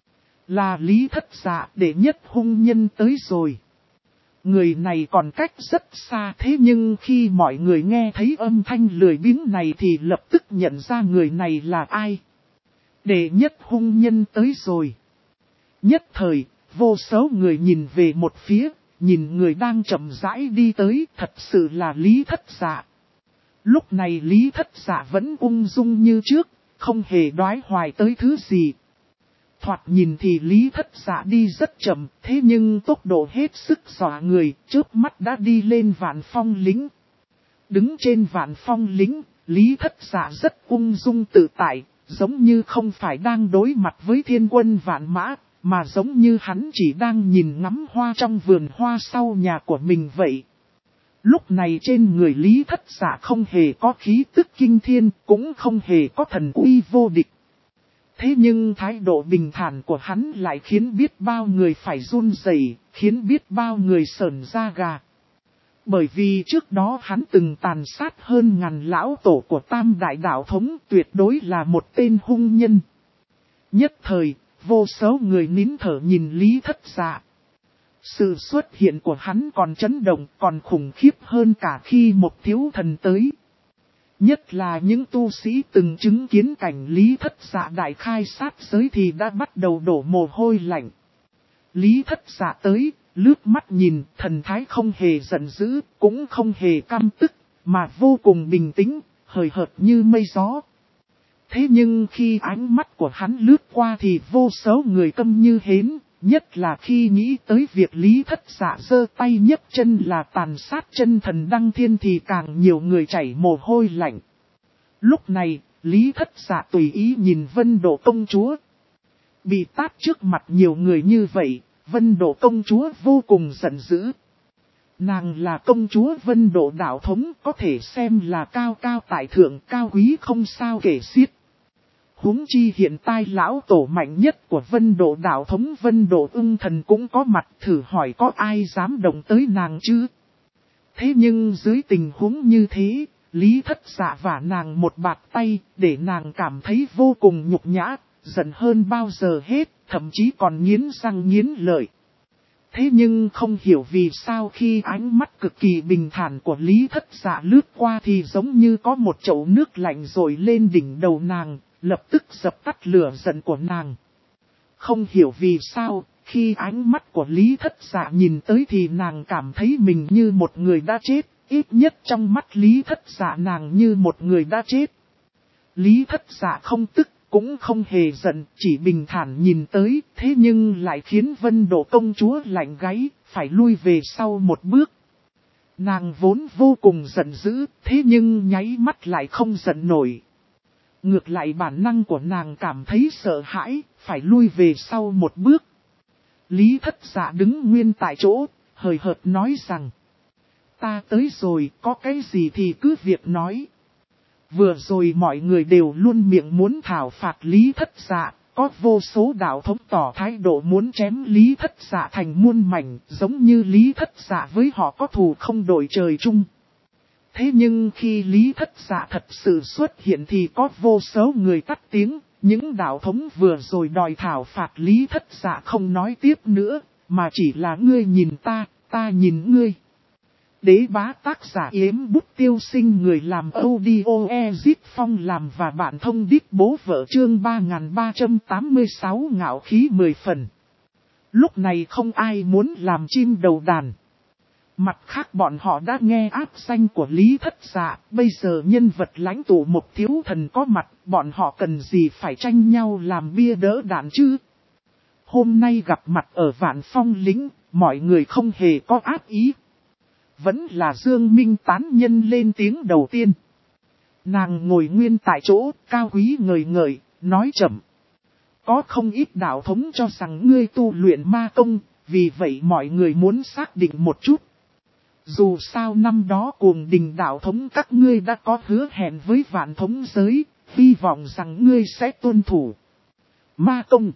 Là Lý Thất Dạ đệ nhất hung nhân tới rồi. Người này còn cách rất xa, thế nhưng khi mọi người nghe thấy âm thanh lười biếng này thì lập tức nhận ra người này là ai. Đệ nhất hung nhân tới rồi. Nhất thời, vô số người nhìn về một phía, nhìn người đang chậm rãi đi tới, thật sự là Lý Thất Dạ. Lúc này Lý Thất Dạ vẫn ung dung như trước, không hề đoái hoài tới thứ gì. Thoạt nhìn thì Lý Thất Dạ đi rất chậm, thế nhưng tốc độ hết sức dọa người, chớp mắt đã đi lên Vạn Phong lĩnh. Đứng trên Vạn Phong lĩnh, Lý Thất Dạ rất ung dung tự tại, giống như không phải đang đối mặt với thiên quân vạn mã, mà giống như hắn chỉ đang nhìn ngắm hoa trong vườn hoa sau nhà của mình vậy. Lúc này trên người Lý Thất Dạ không hề có khí tức kinh thiên, cũng không hề có thần uy vô địch. Thế nhưng thái độ bình thản của hắn lại khiến biết bao người phải run rẩy, khiến biết bao người sởn da gà. Bởi vì trước đó hắn từng tàn sát hơn ngàn lão tổ của Tam Đại Đạo Thống, tuyệt đối là một tên hung nhân. Nhất thời, vô số người nín thở nhìn Lý Thất Dạ. Sự xuất hiện của hắn còn chấn động, còn khủng khiếp hơn cả khi một thiếu thần tới. Nhất là những tu sĩ từng chứng kiến cảnh Lý Thất Dạ đại khai sát giới thì đã bắt đầu đổ mồ hôi lạnh. Lý Thất Dạ tới, lướt mắt nhìn, thần thái không hề giận dữ, cũng không hề căm tức, mà vô cùng bình tĩnh, hời hợt như mây gió. Thế nhưng khi ánh mắt của hắn lướt qua thì vô số người câm như hến, nhất là khi nghĩ tới việc Lý Thất Dạ giơ tay nhấc chân là tàn sát chân thần đăng thiên thì càng nhiều người chảy mồ hôi lạnh. Lúc này, Lý Thất Dạ tùy ý nhìn Vân Độ công chúa. Bị tát trước mặt nhiều người như vậy, Vân Độ công chúa vô cùng giận dữ. Nàng là công chúa Vân Độ đạo thống, có thể xem là cao cao tại thượng, cao quý không sao kể xiết. Huống chi hiện tại lão tổ mạnh nhất của Vân Độ đạo thống Vân Độ Ưng Thần cũng có mặt, thử hỏi có ai dám động tới nàng chứ? Thế nhưng dưới tình huống như thế, Lý Thất Dạ vả nàng một bạt tay, để nàng cảm thấy vô cùng nhục nhã, giận hơn bao giờ hết, thậm chí còn nghiến răng nghiến lợi. Thế nhưng không hiểu vì sao khi ánh mắt cực kỳ bình thản của Lý Thất Dạ lướt qua thì giống như có một chậu nước lạnh rồi lên đỉnh đầu nàng, lập tức dập tắt lửa giận của nàng. Không hiểu vì sao, khi ánh mắt của Lý Thất Dạ nhìn tới thì nàng cảm thấy mình như một người đã chết, ít nhất trong mắt Lý Thất Dạ nàng như một người đã chết. Lý Thất Dạ không tức, cũng không hề giận, chỉ bình thản nhìn tới, thế nhưng lại khiến Vân Độ công chúa lạnh gáy, phải lui về sau một bước. Nàng vốn vô cùng giận dữ, thế nhưng nháy mắt lại không giận nổi. Ngược lại bản năng của nàng cảm thấy sợ hãi, phải lui về sau một bước. Lý Thất Dạ đứng nguyên tại chỗ, hời hợt nói rằng: ta tới rồi, có cái gì thì cứ việc nói. Vừa rồi mọi người đều luôn miệng muốn thảo phạt Lý Thất Dạ, có vô số đạo thống tỏ thái độ muốn chém Lý Thất Dạ thành muôn mảnh, giống như Lý Thất Dạ với họ có thù không đội trời chung. Thế nhưng khi Lý Thất Dạ thật sự xuất hiện thì có vô số người tắt tiếng, những đạo thống vừa rồi đòi thảo phạt Lý Thất Dạ không nói tiếp nữa, mà chỉ là ngươi nhìn ta, ta nhìn ngươi. Đế bá tác giả Yếm Bút Tiêu Sinh, người làm audio Ezit Phong làm và bạn thông đít bố vợ, chương 3386 ngạo khí 10 phần. Lúc này không ai muốn làm chim đầu đàn. Mặt khác bọn họ đã nghe áp danh của Lý Thất Dạ, bây giờ nhân vật lãnh tụ một thiếu thần có mặt, bọn họ cần gì phải tranh nhau làm bia đỡ đạn chứ. Hôm nay gặp mặt ở Vạn Phong lĩnh, mọi người không hề có ác ý. Vẫn là Dương Minh tán nhân lên tiếng đầu tiên. Nàng ngồi nguyên tại chỗ, cao quý ngời ngời, nói chậm. Có không ít đạo thống cho rằng ngươi tu luyện ma công, vì vậy mọi người muốn xác định một chút. Dù sao năm đó Cuồng Đình đạo thống các ngươi đã có hứa hẹn với Vạn thống giới, hy vọng rằng ngươi sẽ tuân thủ. Ma công.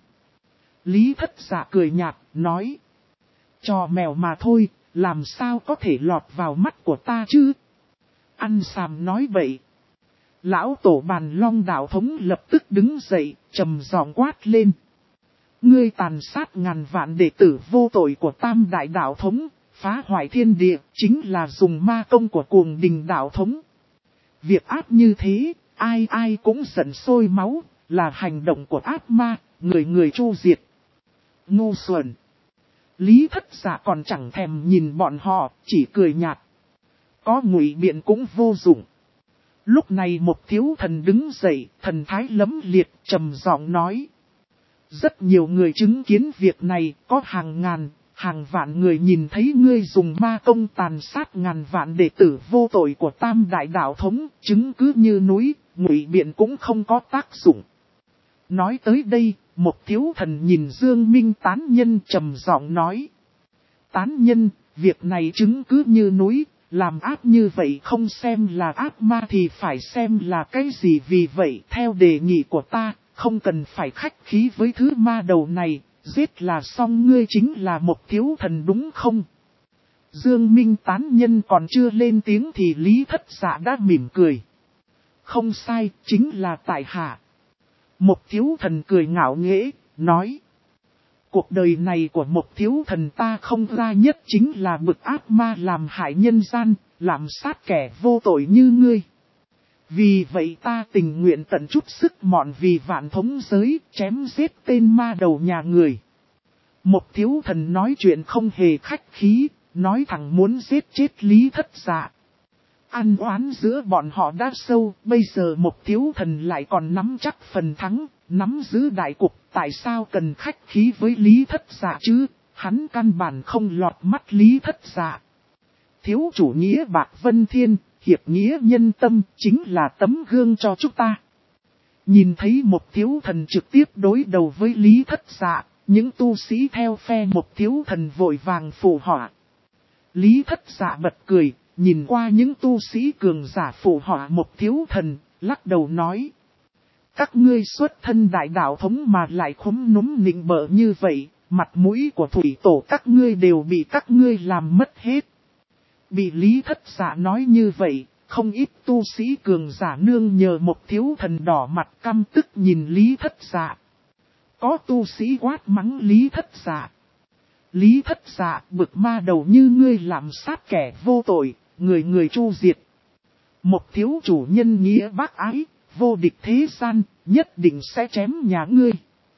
Lý Thất Dạ cười nhạt, nói. Trò mèo mà thôi, làm sao có thể lọt vào mắt của ta chứ? Ăn xàm nói bậy. Lão tổ Bàn Long đạo thống lập tức đứng dậy, trầm giọng quát lên. Ngươi tàn sát ngàn vạn đệ tử vô tội của Tam Đại đạo thống, phá hoại thiên địa, chính là dùng ma công của Cuồng Đình đạo thống. Việc ác như thế, ai ai cũng giận sôi máu, là hành động của ác ma, người người chu diệt. Ngu xuẩn. Lý Thất Dạ còn chẳng thèm nhìn bọn họ, chỉ cười nhạt. Có ngụy biện cũng vô dụng. Lúc này một thiếu thần đứng dậy, thần thái lẫm liệt, trầm giọng nói. Rất nhiều người chứng kiến việc này, có hàng ngàn, hàng vạn người nhìn thấy ngươi dùng ma công tàn sát ngàn vạn đệ tử vô tội của Tam Đại đạo thống, chứng cứ như núi, ngụy biện cũng không có tác dụng. Nói tới đây, một thiếu thần nhìn Dương Minh tán nhân trầm giọng nói. Tán nhân, việc này chứng cứ như núi, làm ác như vậy không xem là ác ma thì phải xem là cái gì, vì vậy theo đề nghị của ta, không cần phải khách khí với thứ ma đầu này, giết là xong. Ngươi chính là một thiếu thần đúng không? Dương Minh tán nhân còn chưa lên tiếng thì Lý Thất Dạ đã mỉm cười. Không sai, chính là tại hạ. Một thiếu thần cười ngạo nghễ, nói. Cuộc đời này của một thiếu thần ta không ra nhất chính là bực ác ma làm hại nhân gian, làm sát kẻ vô tội như ngươi. Vì vậy ta tình nguyện tận chút sức mọn vì Vạn thống giới, chém giết tên ma đầu nhà người. Một thiếu thần nói chuyện không hề khách khí, nói thẳng muốn giết chết Lý Thất Dạ. Ăn oán giữa bọn họ đã sâu, bây giờ một thiếu thần lại còn nắm chắc phần thắng, nắm giữ đại cục, tại sao cần khách khí với Lý Thất Dạ chứ, hắn căn bản không lọt mắt Lý Thất Dạ. Thiếu chủ nghĩa bạc vân thiên, hiệp nghĩa nhân tâm, chính là tấm gương cho chúng ta. Nhìn thấy một thiếu thần trực tiếp đối đầu với Lý Thất Dạ, những tu sĩ theo phe một thiếu thần vội vàng phụ họa. Lý Thất Dạ bật cười, nhìn qua những tu sĩ cường giả phụ họa một thiếu thần, lắc đầu nói. Các ngươi xuất thân đại đạo thống mà lại khúm núm nịnh bợ như vậy, mặt mũi của thủy tổ các ngươi đều bị các ngươi làm mất hết. Bị Lý Thất Dạ nói như vậy, không ít tu sĩ cường giả nương nhờ một thiếu thần đỏ mặt căm tức nhìn Lý Thất Dạ. Có tu sĩ quát mắng Lý Thất Dạ. Lý Thất Dạ, bực ma đầu như ngươi làm sát kẻ vô tội, người người chu diệt. Một thiếu chủ nhân nghĩa bác ái, vô địch thế gian, nhất định sẽ chém nhà ngươi.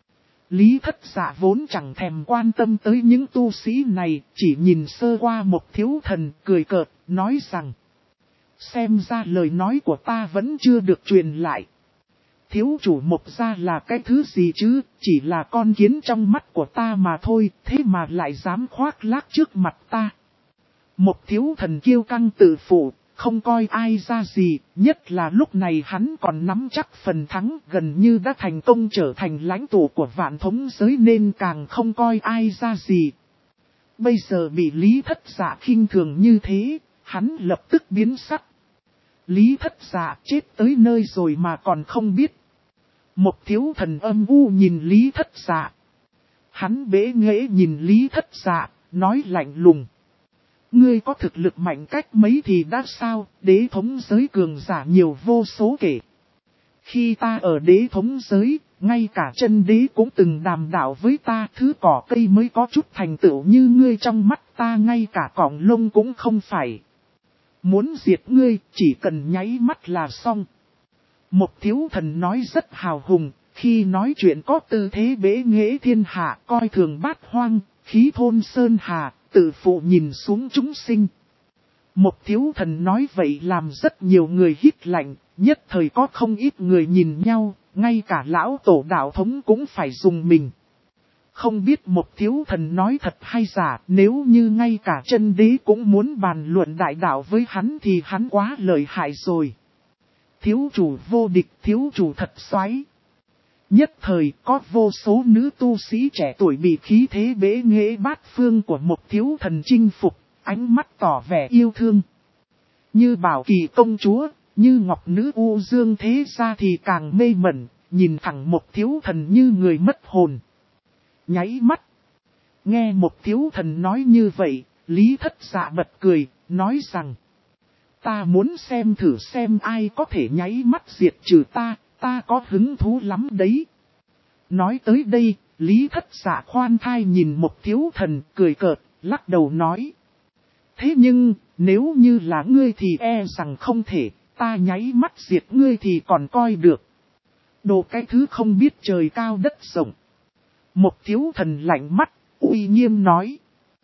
Lý Thất Dạ vốn chẳng thèm quan tâm tới những tu sĩ này, chỉ nhìn sơ qua một thiếu thần, cười cợt, nói rằng. Xem ra lời nói của ta vẫn chưa được truyền lại. Thiếu chủ một gia là cái thứ gì chứ, chỉ là con kiến trong mắt của ta mà thôi, thế mà lại dám khoác lác trước mặt ta. Một thiếu thần kiêu căng tự phụ, không coi ai ra gì, nhất là lúc này hắn còn nắm chắc phần thắng, gần như đã thành công trở thành lãnh tụ của Vạn thống giới nên càng không coi ai ra gì. Bây giờ bị Lý Thất Dạ khinh thường như thế, hắn lập tức biến sắc. Lý Thất Dạ chết tới nơi rồi mà còn không biết. Một thiếu thần âm u nhìn Lý Thất Dạ. Hắn bế nghễ nhìn Lý Thất Dạ, nói lạnh lùng. Ngươi có thực lực mạnh cách mấy thì đã sao, đế thống giới cường giả nhiều vô số kể. Khi ta ở đế thống giới, ngay cả chân đế cũng từng đàm đạo với ta, thứ cỏ cây mới có chút thành tựu như ngươi trong mắt ta ngay cả cọng lông cũng không phải. Muốn diệt ngươi, chỉ cần nháy mắt là xong. Một thiếu thần nói rất hào hùng, khi nói chuyện có tư thế bế nghệ thiên hạ, coi thường bát hoang, khí thôn sơn hà, tự phụ nhìn xuống chúng sinh. Một thiếu thần nói vậy làm rất nhiều người hít lạnh, nhất thời có không ít người nhìn nhau, ngay cả lão tổ đạo thống cũng phải dùng mình. Không biết một thiếu thần nói thật hay giả, nếu như ngay cả chân đế cũng muốn bàn luận đại đạo với hắn thì hắn quá lợi hại rồi. Thiếu chủ vô địch, thiếu chủ thật xoáy. Nhất thời có vô số nữ tu sĩ trẻ tuổi bị khí thế bế nghệ bát phương của một thiếu thần chinh phục, ánh mắt tỏ vẻ yêu thương. Như Bảo Kỳ công chúa, như ngọc nữ U Dương thế ra thì càng mê mẩn, nhìn thẳng một thiếu thần như người mất hồn. Nháy mắt. Nghe một thiếu thần nói như vậy, Lý Thất Dạ bật cười, nói rằng: ta muốn xem thử xem ai có thể nháy mắt diệt trừ ta có hứng thú lắm đấy. Nói tới đây, Lý Thất Dạ khoan thai nhìn một thiếu thần, cười cợt, lắc đầu nói: thế nhưng, nếu như là ngươi thì e rằng không thể, ta nháy mắt diệt ngươi thì còn coi được. Đồ cái thứ không biết trời cao đất rộng. Một thiếu thần lạnh mắt, uy nghiêm nói: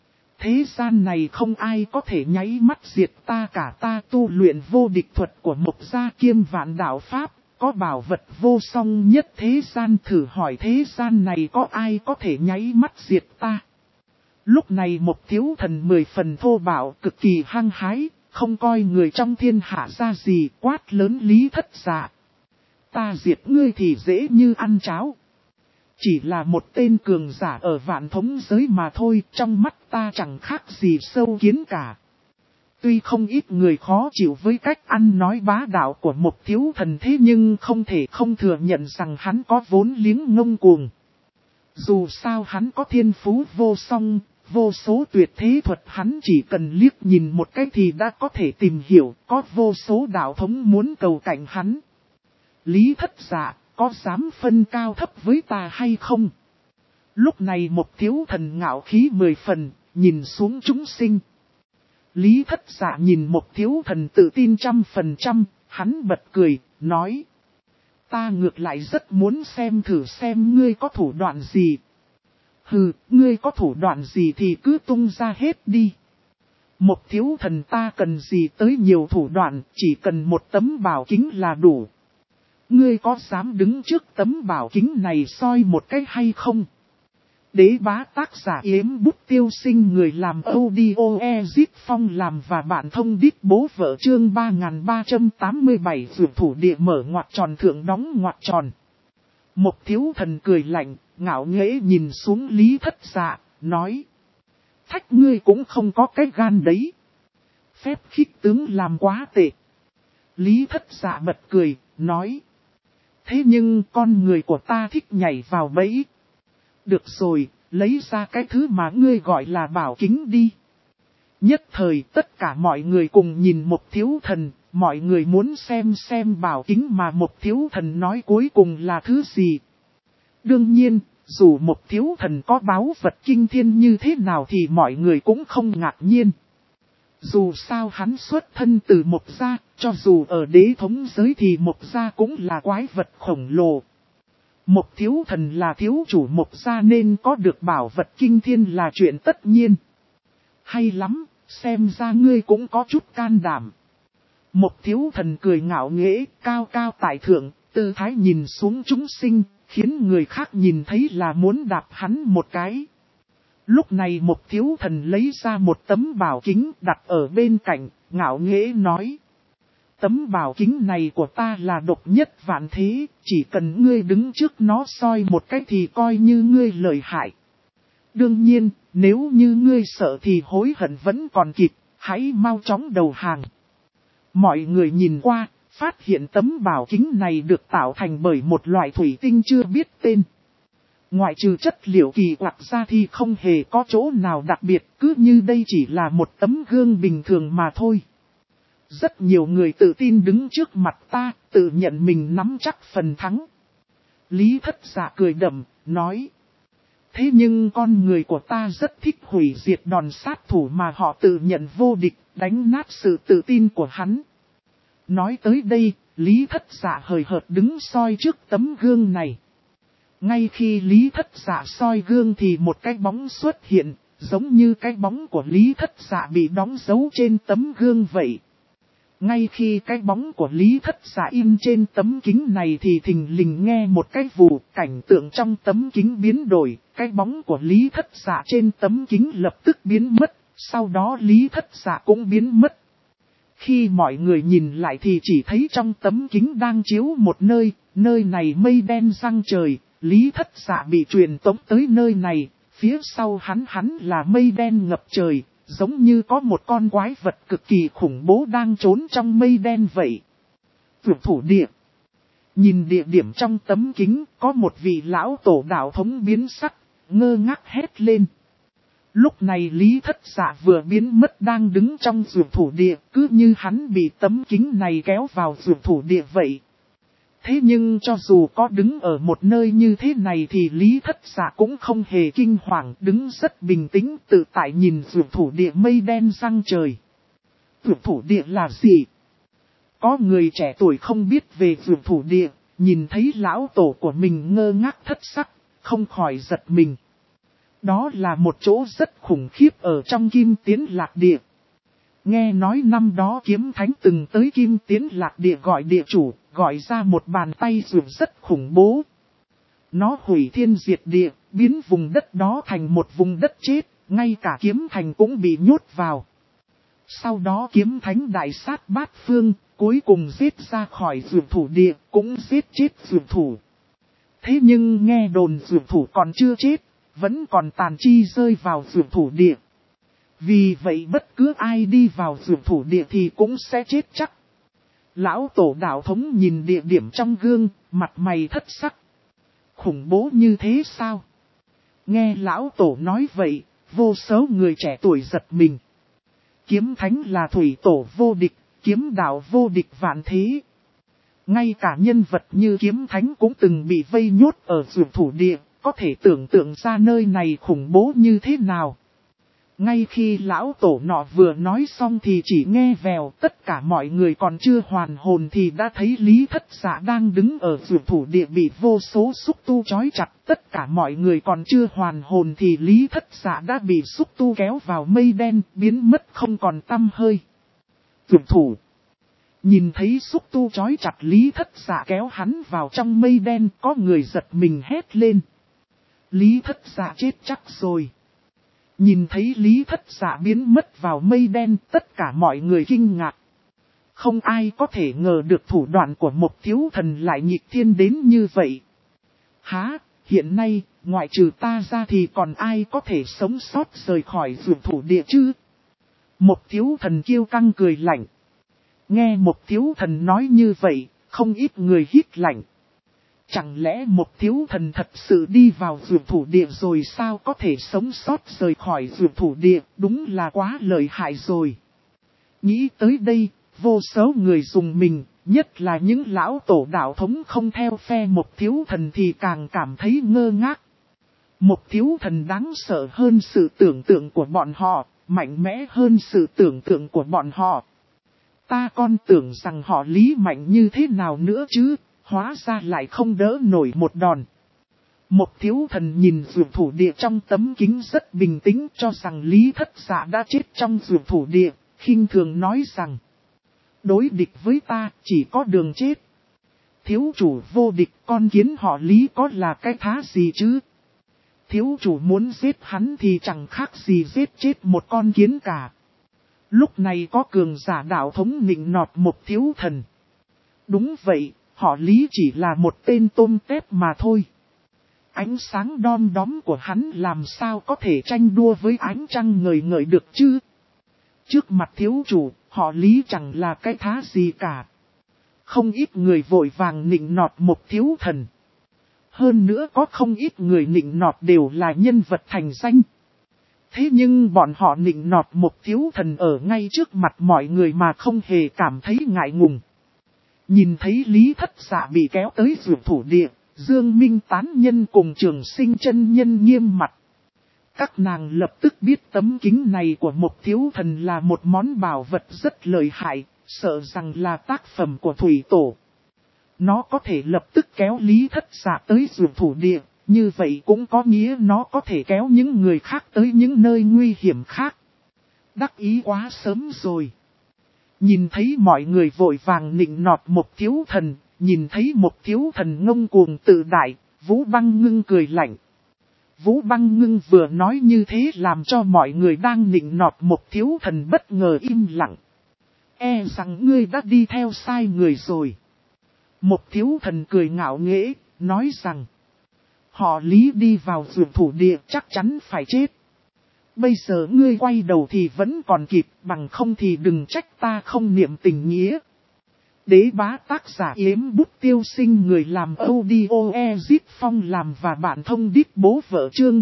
thế gian này không ai có thể nháy mắt diệt ta cả, ta tu luyện vô địch thuật của một gia kiêm vạn đạo pháp, có bảo vật vô song nhất thế gian, thử hỏi thế gian này có ai có thể nháy mắt diệt ta. Lúc này một thiếu thần 10 phần thô bạo, cực kỳ hăng hái, không coi người trong thiên hạ ra gì, quát lớn Lý Thất Dạ: ta diệt ngươi thì dễ như ăn cháo. Chỉ là một tên cường giả ở vạn thống giới mà thôi, trong mắt ta chẳng khác gì sâu kiến cả. Tuy không ít người khó chịu với cách ăn nói bá đạo của một thiếu thần, thế nhưng không thể không thừa nhận rằng hắn có vốn liếng ngông cuồng. Dù sao hắn có thiên phú vô song, vô số tuyệt thế thuật hắn chỉ cần liếc nhìn một cái thì đã có thể tìm hiểu, có vô số đạo thống muốn cầu cạnh hắn. Lý Thất Dạ, có dám phân cao thấp với ta hay không? Lúc này một thiếu thần ngạo khí 10 phần, nhìn xuống chúng sinh. Lý Thất Dạ nhìn một thiếu thần tự tin 100%, hắn bật cười, nói: ta ngược lại rất muốn xem thử xem ngươi có thủ đoạn gì. Hừ, ngươi có thủ đoạn gì thì cứ tung ra hết đi. Một thiếu thần ta cần gì tới nhiều thủ đoạn, chỉ cần một tấm bảo kính là đủ. Ngươi có dám đứng trước tấm bảo kính này soi một cái hay không? Đế bá tác giả Yếm Bút Tiêu Sinh, người làm audio Ezit Phong làm và bạn thông đít bố vợ chương 3387 dược thủ địa mở ngoặc tròn thượng đóng ngoặc tròn. Một thiếu thần cười lạnh, ngạo nghễ nhìn xuống Lý Thất Dạ, nói: thách ngươi cũng không có cái gan đấy. Phép khích tướng làm quá tệ. Lý Thất Dạ bật cười, nói: thế nhưng con người của ta thích nhảy vào bẫy. Được rồi, lấy ra cái thứ mà ngươi gọi là bảo kính đi. Nhất thời tất cả mọi người cùng nhìn một thiếu thần, mọi người muốn xem bảo kính mà một thiếu thần nói cuối cùng là thứ gì. Đương nhiên, dù một thiếu thần có báu vật kinh thiên như thế nào thì mọi người cũng không ngạc nhiên. Dù sao hắn xuất thân từ một gia, cho dù ở đế thống giới thì một gia cũng là quái vật khổng lồ. Một thiếu thần là thiếu chủ một gia nên có được bảo vật kinh thiên là chuyện tất nhiên. Hay lắm, xem ra ngươi cũng có chút can đảm. Một thiếu thần cười ngạo nghễ, cao cao tại thượng, tư thái nhìn xuống chúng sinh, khiến người khác nhìn thấy là muốn đạp hắn một cái. Lúc này một thiếu thần lấy ra một tấm bảo kính đặt ở bên cạnh, ngạo nghễ nói: tấm bảo kính này của ta là độc nhất vạn thế, chỉ cần ngươi đứng trước nó soi một cái thì coi như ngươi lợi hại. Đương nhiên, nếu như ngươi sợ thì hối hận vẫn còn kịp, hãy mau chóng đầu hàng. Mọi người nhìn qua, phát hiện tấm bảo kính này được tạo thành bởi một loại thủy tinh chưa biết tên. Ngoại trừ chất liệu kỳ quặc ra thì không hề có chỗ nào đặc biệt, cứ như đây chỉ là một tấm gương bình thường mà thôi. Rất nhiều người tự tin đứng trước mặt ta, tự nhận mình nắm chắc phần thắng. Lý Thất Dạ cười đậm, nói: thế nhưng con người của ta rất thích hủy diệt đòn sát thủ mà họ tự nhận vô địch, đánh nát sự tự tin của hắn. Nói tới đây, Lý Thất Dạ hời hợt đứng soi trước tấm gương này. Ngay khi Lý Thất Dạ soi gương thì một cái bóng xuất hiện, giống như cái bóng của Lý Thất Dạ bị đóng dấu trên tấm gương vậy. Ngay khi cái bóng của Lý Thất Dạ in trên tấm kính này thì thình lình nghe một cái vù, cảnh tượng trong tấm kính biến đổi, cái bóng của Lý Thất Dạ trên tấm kính lập tức biến mất, sau đó Lý Thất Dạ cũng biến mất. Khi mọi người nhìn lại thì chỉ thấy trong tấm kính đang chiếu một nơi, nơi này mây đen giăng trời, Lý Thất Dạ bị truyền tống tới nơi này, phía sau hắn là mây đen ngập trời, giống như có một con quái vật cực kỳ khủng bố đang trốn trong mây đen vậy. Vượt thủ địa. Nhìn địa điểm trong tấm kính, có một vị lão tổ đạo thống biến sắc, ngơ ngác hét lên. Lúc này Lý Thất Dạ vừa biến mất đang đứng trong vượt thủ địa, cứ như hắn bị tấm kính này kéo vào vượt thủ địa vậy. Thế nhưng cho dù có đứng ở một nơi như thế này thì Lý Thất Dạ cũng không hề kinh hoàng, đứng rất bình tĩnh tự tại nhìn vượt thủ địa mây đen giăng trời. Vượt thủ địa là gì? Có người trẻ tuổi không biết về vượt thủ địa, nhìn thấy lão tổ của mình ngơ ngác thất sắc, không khỏi giật mình. Đó là một chỗ rất khủng khiếp ở trong Kim Tiến Lạc Địa. Nghe nói năm đó Kiếm Thánh từng tới Kim Tiến Lạc Địa gọi địa chủ, gọi ra một bàn tay rượu rất khủng bố. Nó hủy thiên diệt địa, biến vùng đất đó thành một vùng đất chết, ngay cả Kiếm Thành cũng bị nhốt vào. Sau đó Kiếm Thánh đại sát bát phương, cuối cùng giết ra khỏi rượu thủ địa, cũng giết chết rượu thủ. Thế nhưng nghe đồn rượu thủ còn chưa chết, vẫn còn tàn chi rơi vào rượu thủ địa. Vì vậy bất cứ ai đi vào rượu thủ địa thì cũng sẽ chết chắc. Lão tổ đạo thống nhìn địa điểm trong gương, mặt mày thất sắc. Khủng bố như thế sao? Nghe lão tổ nói vậy, vô số người trẻ tuổi giật mình. Kiếm Thánh là thủy tổ vô địch, kiếm đạo vô địch vạn thế. Ngay cả nhân vật như Kiếm Thánh cũng từng bị vây nhốt ở rượu thủ địa, có thể tưởng tượng ra nơi này khủng bố như thế nào. Ngay khi lão tổ nọ vừa nói xong thì chỉ nghe vèo, tất cả mọi người còn chưa hoàn hồn thì đã thấy Lý Thất Dạ đang đứng ở rượu thủ địa bị vô số xúc tu trói chặt. Tất cả mọi người còn chưa hoàn hồn thì Lý Thất Dạ đã bị xúc tu kéo vào mây đen, biến mất không còn tăm hơi. Rượu thủ. Nhìn thấy xúc tu trói chặt Lý Thất Dạ kéo hắn vào trong mây đen, có người giật mình hét lên. Lý Thất Dạ chết chắc rồi. Nhìn thấy Lý Thất Dạ biến mất vào mây đen, tất cả mọi người kinh ngạc. Không ai có thể ngờ được thủ đoạn của một thiếu thần lại nghịch thiên đến như vậy. Hả, hiện nay, ngoại trừ ta ra thì còn ai có thể sống sót rời khỏi rượu thủ địa chứ? Một thiếu thần kiêu căng cười lạnh. Nghe một thiếu thần nói như vậy, không ít người hít lạnh. Chẳng lẽ một thiếu thần thật sự đi vào rượu thủ địa rồi sao có thể sống sót rời khỏi rượu thủ địa, đúng là quá lợi hại rồi. Nghĩ tới đây, vô số người dùng mình, nhất là những lão tổ đạo thống không theo phe một thiếu thần thì càng cảm thấy ngơ ngác. Một thiếu thần đáng sợ hơn sự tưởng tượng của bọn họ, mạnh mẽ hơn sự tưởng tượng của bọn họ. Ta còn tưởng rằng họ Lý mạnh như thế nào nữa chứ, hóa ra lại không đỡ nổi một đòn. Một thiếu thần nhìn rượu thủ địa trong tấm kính rất bình tĩnh cho rằng Lý Thất Dạ đã chết trong rượu thủ địa, khinh thường nói rằng. Đối địch với ta chỉ có đường chết. Thiếu chủ vô địch con kiến họ Lý có là cái thá gì chứ? Thiếu chủ muốn giết hắn thì chẳng khác gì giết chết một con kiến cả. Lúc này có cường giả đạo thống nịnh nọt một thiếu thần. Đúng vậy, họ Lý chỉ là một tên tôm tép mà thôi. Ánh sáng đom đóm của hắn làm sao có thể tranh đua với ánh trăng ngời ngời được chứ? Trước mặt thiếu chủ, họ Lý chẳng là cái thá gì cả. Không ít người vội vàng nịnh nọt một thiếu thần. Hơn nữa có không ít người nịnh nọt đều là nhân vật thành danh. Thế nhưng bọn họ nịnh nọt một thiếu thần ở ngay trước mặt mọi người mà không hề cảm thấy ngại ngùng. Nhìn thấy Lý Thất Dạ bị kéo tới rượu thủ địa, Dương Minh Tán Nhân cùng Trường Sinh chân nhân nghiêm mặt. Các nàng lập tức biết tấm kính này của một thiếu thần là một món bảo vật rất lợi hại, sợ rằng là tác phẩm của thủy tổ. Nó có thể lập tức kéo Lý Thất Dạ tới Dược Thủ Địa, như vậy cũng có nghĩa nó có thể kéo những người khác tới những nơi nguy hiểm khác. Đắc ý quá sớm rồi. Nhìn thấy mọi người vội vàng nịnh nọt một thiếu thần, nhìn thấy một thiếu thần ngông cuồng tự đại, Vũ Băng Ngưng cười lạnh. Vũ Băng Ngưng vừa nói như thế làm cho mọi người đang nịnh nọt một thiếu thần bất ngờ im lặng. E rằng ngươi đã đi theo sai người rồi. Một thiếu thần cười ngạo nghễ, nói rằng, họ Lý đi vào Dược Thủ Địa chắc chắn phải chết. Bây giờ ngươi quay đầu thì vẫn còn kịp, bằng không thì đừng trách ta không niệm tình nghĩa. Đế bá tác giả Yếm Bút Tiêu Sinh, người làm audio Ezip Phong làm và bản thông điệp bố vợ, chương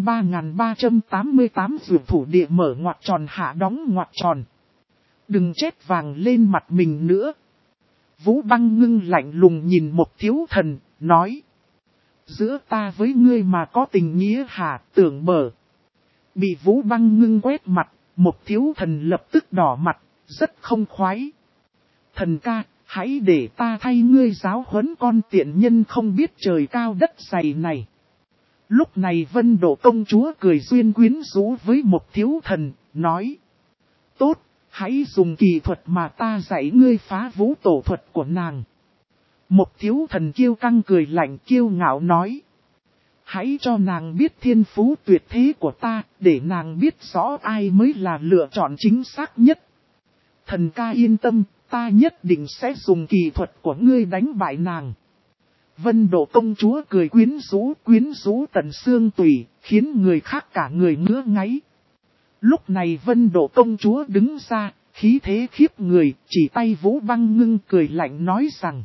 3388 Dược Thủ Địa mở ngoặc tròn hạ đóng ngoặc tròn. Đừng chết vàng lên mặt mình nữa. Vũ Băng Ngưng lạnh lùng nhìn một thiếu thần, nói. Giữa ta với ngươi mà có tình nghĩa hả, tưởng bở. Bị Vũ Băng Ngưng quét mặt, một thiếu thần lập tức đỏ mặt, rất không khoái. Thần ca, hãy để ta thay ngươi giáo huấn con tiện nhân không biết trời cao đất dày này. Lúc này Vân Độ công chúa cười duyên quyến rũ với một thiếu thần, nói. Tốt, hãy dùng kỳ thuật mà ta dạy ngươi phá vũ tổ thuật của nàng. Một thiếu thần kiêu căng cười lạnh kiêu ngạo nói. Hãy cho nàng biết thiên phú tuyệt thế của ta, để nàng biết rõ ai mới là lựa chọn chính xác nhất. Thần ca yên tâm, ta nhất định sẽ dùng kỳ thuật của ngươi đánh bại nàng. Vân Độ công chúa cười quyến rũ tận xương tủy, khiến người khác cả người ngứa ngáy. Lúc này Vân Độ công chúa đứng ra, khí thế khiếp người, chỉ tay Vũ Băng Ngưng cười lạnh nói rằng.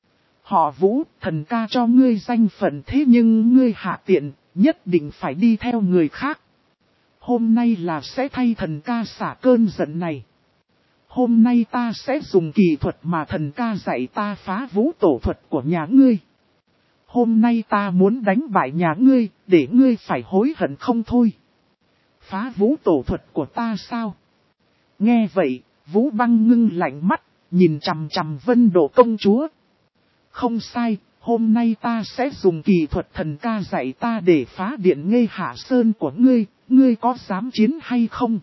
Họ Vũ, thần ca cho ngươi danh phận thế nhưng ngươi hạ tiện, nhất định phải đi theo người khác. Hôm nay là sẽ thay thần ca xả cơn giận này. Hôm nay ta sẽ dùng kỳ thuật mà thần ca dạy ta phá vũ tổ thuật của nhà ngươi. Hôm nay ta muốn đánh bại nhà ngươi, để ngươi phải hối hận không thôi. Phá vũ tổ thuật của ta sao? Nghe vậy, Vũ Băng Ngưng lạnh mắt, nhìn chằm chằm Vân Độ công chúa. Không sai, hôm nay ta sẽ dùng kỳ thuật thần ca dạy ta để phá điện Nghê Hạ Sơn của ngươi, ngươi có dám chiến hay không?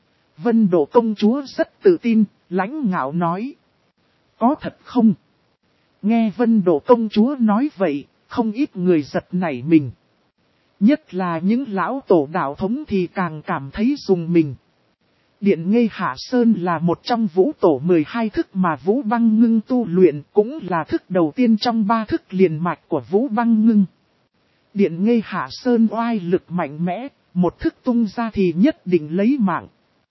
Vân Độ công chúa rất tự tin, lãnh ngạo nói. Có thật không? Nghe Vân Độ công chúa nói vậy, không ít người giật nảy mình. Nhất là những lão tổ đạo thống thì càng cảm thấy rùng mình. Điện Nghê Hạ Sơn là một trong vũ tổ 12 thức mà Vũ Băng Ngưng tu luyện, cũng là thức đầu tiên trong 3 thức liền mạch của Vũ Băng Ngưng. Điện Nghê Hạ Sơn oai lực mạnh mẽ, một thức tung ra thì nhất định lấy mạng.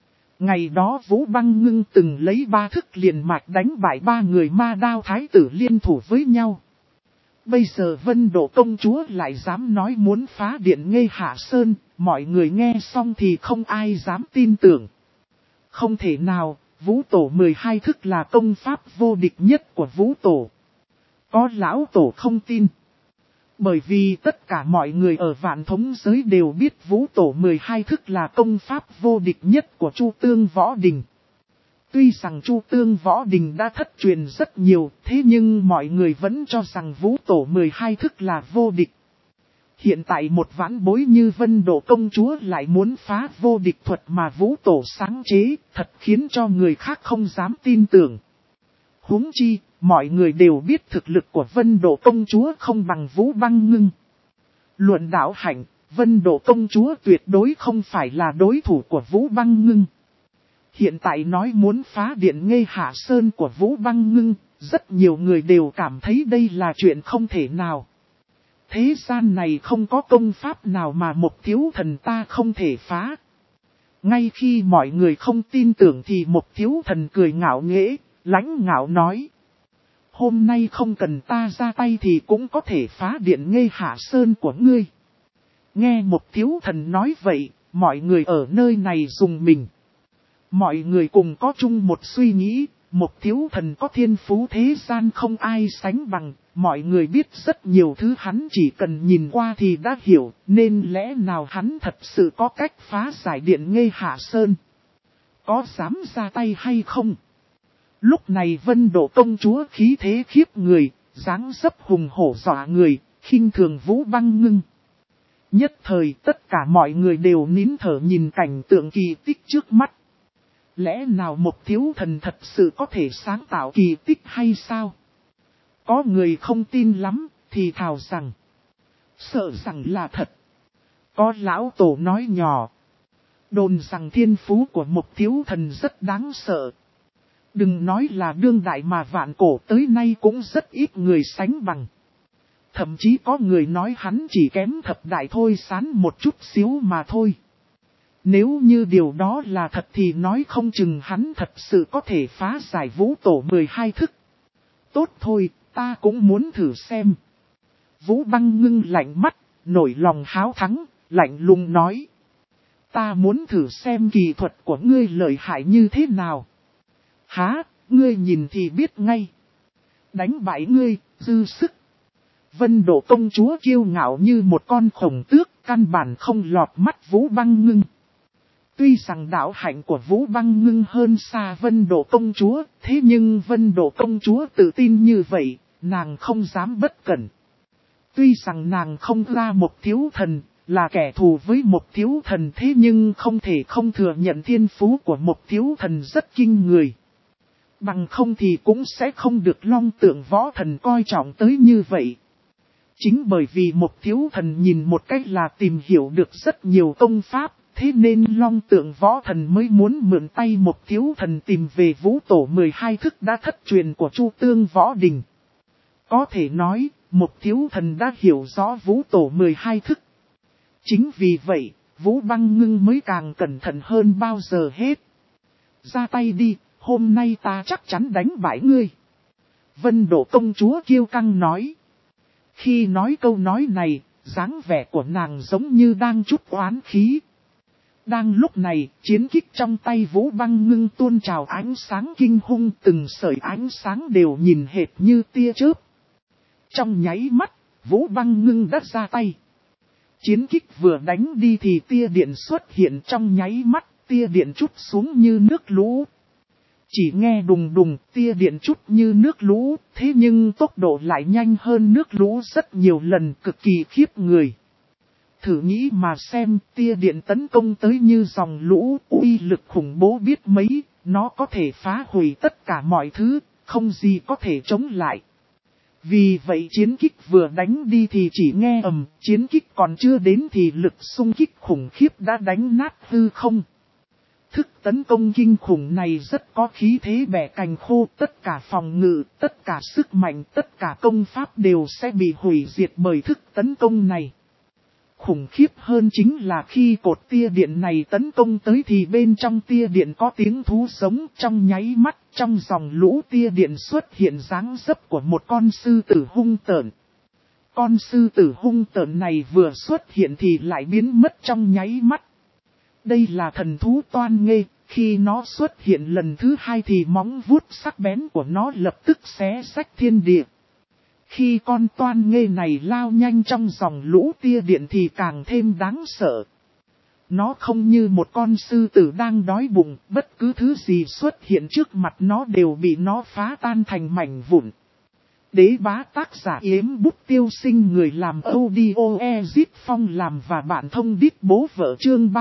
Ngày đó Vũ Băng Ngưng từng lấy 3 thức liền mạch đánh bại 3 người ma đao thái tử liên thủ với nhau. Bây giờ Vân Độ công chúa lại dám nói muốn phá điện Nghê Hạ Sơn, mọi người nghe xong thì không ai dám tin tưởng. Không thể nào, vũ tổ 12 thức là công pháp vô địch nhất của vũ tổ. Có lão tổ không tin. Bởi vì tất cả mọi người ở vạn thống giới đều biết vũ tổ 12 thức là công pháp vô địch nhất của Chu Tương Võ Đình. Tuy rằng Chu Tương Võ Đình đã thất truyền rất nhiều, thế nhưng mọi người vẫn cho rằng vũ tổ 12 thức là vô địch. Hiện tại một vãn bối như Vân Độ công chúa lại muốn phá vô địch thuật mà vũ tổ sáng chế, thật khiến cho người khác không dám tin tưởng. Huống chi, mọi người đều biết thực lực của Vân Độ công chúa không bằng Vũ Băng Ngưng. Luận đạo hạnh, Vân Độ công chúa tuyệt đối không phải là đối thủ của Vũ Băng Ngưng. Hiện tại nói muốn phá điện Nghê Hạ Sơn của Vũ Băng Ngưng, rất nhiều người đều cảm thấy đây là chuyện không thể nào. Thế gian này không có công pháp nào mà một thiếu thần ta không thể phá. Ngay khi mọi người không tin tưởng thì một thiếu thần cười ngạo nghễ, lãnh ngạo nói. Hôm nay không cần ta ra tay thì cũng có thể phá điện Nghê Hạ Sơn của ngươi. Nghe một thiếu thần nói vậy, mọi người ở nơi này rùng mình. Mọi người cùng có chung một suy nghĩ, một thiếu thần có thiên phú thế gian không ai sánh bằng, mọi người biết rất nhiều thứ hắn chỉ cần nhìn qua thì đã hiểu, nên lẽ nào hắn thật sự có cách phá giải Điện Ngây Hạ Sơn? Có dám ra tay hay không? Lúc này Vân Độ công chúa khí thế khiếp người, dáng dấp hùng hổ dọa người, khinh thường Vũ Băng Ngưng. Nhất thời tất cả mọi người đều nín thở nhìn cảnh tượng kỳ tích trước mắt. Lẽ nào một thiếu thần thật sự có thể sáng tạo kỳ tích hay sao? Có người không tin lắm, thì thào rằng. Sợ rằng là thật. Có lão tổ nói nhỏ. Đồn rằng thiên phú của một thiếu thần rất đáng sợ. Đừng nói là đương đại mà vạn cổ tới nay cũng rất ít người sánh bằng. Thậm chí có người nói hắn chỉ kém thập đại thôi sán một chút xíu mà thôi. Nếu như điều đó là thật thì nói không chừng hắn thật sự có thể phá giải vũ tổ 12 thức. Tốt thôi, ta cũng muốn thử xem. Vũ Băng Ngưng lạnh mắt, nổi lòng háo thắng, lạnh lùng nói. Ta muốn thử xem kỳ thuật của ngươi lợi hại như thế nào. Há, ngươi nhìn thì biết ngay. Đánh bại ngươi, dư sức. Vân Độ công chúa kiêu ngạo như một con khổng tước, căn bản không lọt mắt Vũ Băng Ngưng. Tuy rằng đạo hạnh của Vũ Băng Ngưng hơn xa Vân Độ công chúa, thế nhưng Vân Độ công chúa tự tin như vậy, nàng không dám bất cẩn. Tuy rằng nàng không ra một thiếu thần, là kẻ thù với một thiếu thần, thế nhưng không thể không thừa nhận thiên phú của một thiếu thần rất kinh người. Bằng không thì cũng sẽ không được Long Tượng Võ Thần coi trọng tới như vậy. Chính bởi vì một thiếu thần nhìn một cách là tìm hiểu được rất nhiều công pháp, thế nên Long Tượng Võ Thần mới muốn mượn tay một thiếu thần tìm về vũ tổ 12 thức đã thất truyền của Chu Tương Võ Đình. Có thể nói, một thiếu thần đã hiểu rõ vũ tổ 12 thức. Chính vì vậy, Vũ Băng Ngưng mới càng cẩn thận hơn bao giờ hết. Ra tay đi, hôm nay ta chắc chắn đánh bại ngươi. Vân Độ công chúa kiêu căng nói. Khi nói câu nói này, dáng vẻ của nàng giống như đang trút oán khí. Đang lúc này, chiến kích trong tay Vũ Băng Ngưng tuôn trào ánh sáng kinh hung, từng sợi ánh sáng đều nhìn hệt như tia chớp. Trong nháy mắt, Vũ Băng Ngưng đã ra tay. Chiến kích vừa đánh đi thì tia điện xuất hiện trong nháy mắt, tia điện trút xuống như nước lũ. Chỉ nghe đùng đùng, tia điện trút như nước lũ, thế nhưng tốc độ lại nhanh hơn nước lũ rất nhiều lần, cực kỳ khiếp người. Thử nghĩ mà xem, tia điện tấn công tới như dòng lũ, uy lực khủng bố biết mấy, nó có thể phá hủy tất cả mọi thứ, không gì có thể chống lại. Vì vậy chiến kích vừa đánh đi thì chỉ nghe ầm, chiến kích còn chưa đến thì lực xung kích khủng khiếp đã đánh nát hư không. Thức tấn công kinh khủng này rất có khí thế bẻ cành khô, tất cả phòng ngự, tất cả sức mạnh, tất cả công pháp đều sẽ bị hủy diệt bởi thức tấn công này. Khủng khiếp hơn chính là khi cột tia điện này tấn công tới thì bên trong tia điện có tiếng thú sống, trong nháy mắt, trong dòng lũ tia điện xuất hiện dáng dấp của một con sư tử hung tợn. Con sư tử hung tợn này vừa xuất hiện thì lại biến mất trong nháy mắt. Đây là thần thú Toan Nghê, khi nó xuất hiện lần thứ hai thì móng vuốt sắc bén của nó lập tức xé rách thiên địa. Khi con Toan Nghê này lao nhanh trong dòng lũ tia điện thì càng thêm đáng sợ. Nó không như một con sư tử đang đói bụng, bất cứ thứ gì xuất hiện trước mặt nó đều bị nó phá tan thành mảnh vụn. Đế bá tác giả Yếm Bút Tiêu Sinh, người làm audio Ezit Phong làm và bạn thông đít bố vợ chương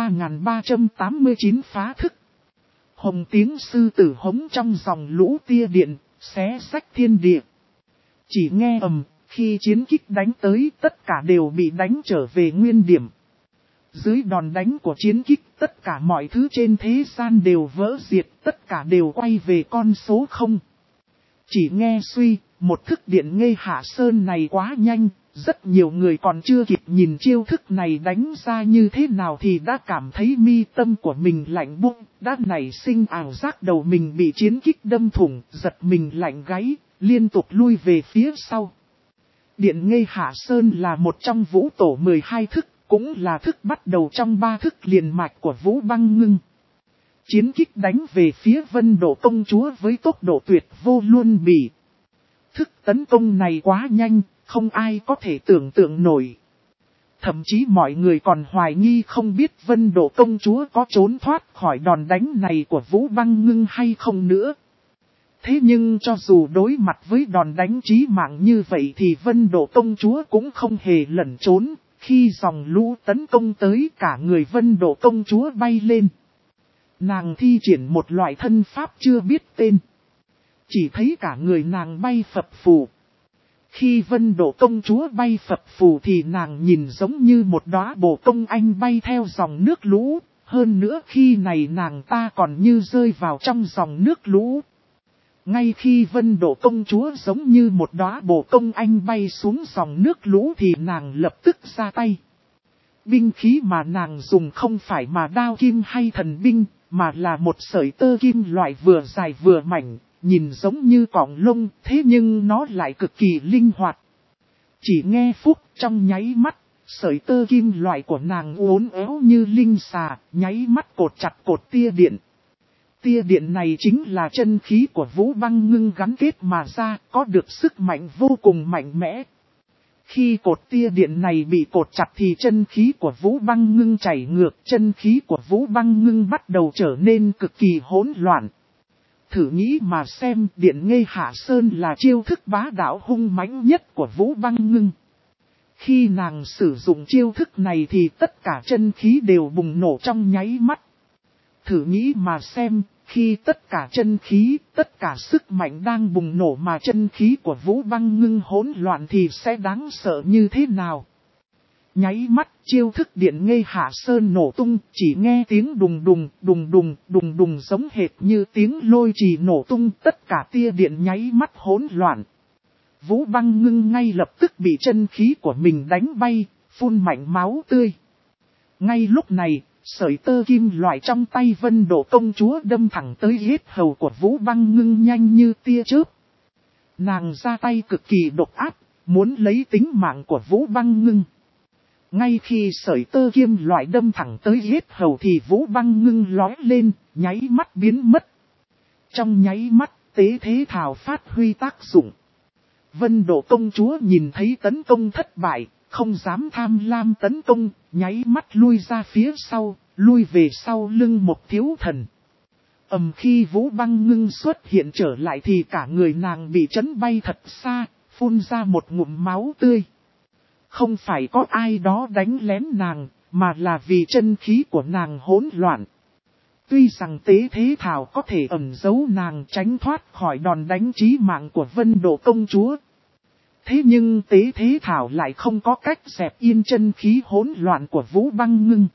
3389 phá thức. Hồng tiếng sư tử hống trong dòng lũ tia điện, xé rách thiên địa. Chỉ nghe ầm, khi chiến kích đánh tới tất cả đều bị đánh trở về nguyên điểm. Dưới đòn đánh của chiến kích tất cả mọi thứ trên thế gian đều vỡ diệt, tất cả đều quay về con số 0. Chỉ nghe suy, một thức Điện Ngây Hạ Sơn này quá nhanh, rất nhiều người còn chưa kịp nhìn chiêu thức này đánh ra như thế nào thì đã cảm thấy mi tâm của mình lạnh buốt, đã nảy sinh ảo giác đầu mình bị chiến kích đâm thủng, giật mình lạnh gáy, liên tục lui về phía sau. Điện Ngây Hạ Sơn là một trong vũ tổ 12 thức, cũng là thức bắt đầu trong 3 thức liền mạch của Vũ Băng Ngưng. Chiến kích đánh về phía Vân Độ công chúa với tốc độ tuyệt vô luôn bỉ. Thức tấn công này quá nhanh, không ai có thể tưởng tượng nổi. Thậm chí mọi người còn hoài nghi không biết Vân Độ công chúa có trốn thoát khỏi đòn đánh này của Vũ Băng Ngưng hay không nữa. Thế nhưng cho dù đối mặt với đòn đánh chí mạng như vậy thì Vân Độ công chúa cũng không hề lẩn trốn. Khi dòng lũ tấn công tới, cả người Vân Độ công chúa bay lên. Nàng thi triển một loại thân pháp chưa biết tên. Chỉ thấy cả người nàng bay phập phù. Khi Vân Độ công chúa bay phập phù thì nàng nhìn giống như một đóa bồ công anh bay theo dòng nước lũ. Hơn nữa khi này nàng ta còn như rơi vào trong dòng nước lũ. Ngay khi Vân Độ công chúa giống như một đóa bồ công anh bay xuống dòng nước lũ thì nàng lập tức ra tay. Binh khí mà nàng dùng không phải mà đao kim hay thần binh, mà là một sợi tơ kim loại vừa dài vừa mảnh, nhìn giống như cọng lông, thế nhưng nó lại cực kỳ linh hoạt. Chỉ nghe phút trong nháy mắt, sợi tơ kim loại của nàng uốn éo như linh xà, nháy mắt cột chặt cột tia điện. Tia điện này chính là chân khí của Vũ Băng Ngưng gắn kết mà ra, có được sức mạnh vô cùng mạnh mẽ. Khi cột tia điện này bị cột chặt thì chân khí của Vũ Băng Ngưng chảy ngược, chân khí của Vũ Băng Ngưng bắt đầu trở nên cực kỳ hỗn loạn. Thử nghĩ mà xem, Điện Nghê Hạ Sơn là chiêu thức bá đạo hung mãnh nhất của Vũ Băng Ngưng. Khi nàng sử dụng chiêu thức này thì tất cả chân khí đều bùng nổ trong nháy mắt. Thử nghĩ mà xem, khi tất cả chân khí, tất cả sức mạnh đang bùng nổ mà chân khí của Vũ Băng Ngưng hỗn loạn thì sẽ đáng sợ như thế nào. Nháy mắt, chiêu thức Điện Nghê Hạ Sơn nổ tung, chỉ nghe tiếng đùng đùng, đùng đùng, đùng đùng giống hệt như tiếng lôi trì nổ tung, tất cả tia điện nháy mắt hỗn loạn. Vũ Băng Ngưng ngay lập tức bị chân khí của mình đánh bay, phun mạnh máu tươi. Ngay lúc này, sợi tơ kim loại trong tay Vân Độ công chúa đâm thẳng tới yết hầu của Vũ Băng Ngưng nhanh như tia chớp. Nàng ra tay cực kỳ độc ác, muốn lấy tính mạng của Vũ Băng Ngưng. Ngay khi sợi tơ kim loại đâm thẳng tới yết hầu thì Vũ Băng Ngưng lóe lên, nháy mắt biến mất. Trong nháy mắt, tế thế thảo phát huy tác dụng. Vân Độ công chúa nhìn thấy tấn công thất bại, không dám tham lam tấn công, nháy mắt lui ra phía sau, lui về sau lưng một thiếu thần. Khi Vũ Băng Ngưng xuất hiện trở lại thì cả người nàng bị chấn bay thật xa, phun ra một ngụm máu tươi. Không phải có ai đó đánh lén nàng, mà là vì chân khí của nàng hỗn loạn. Tuy rằng tế thế thảo có thể ẩn giấu nàng tránh thoát khỏi đòn đánh chí mạng của Vân Độ công chúa. Thế nhưng tế thế thảo lại không có cách dẹp yên chân khí hỗn loạn của Vũ Băng Ngưng.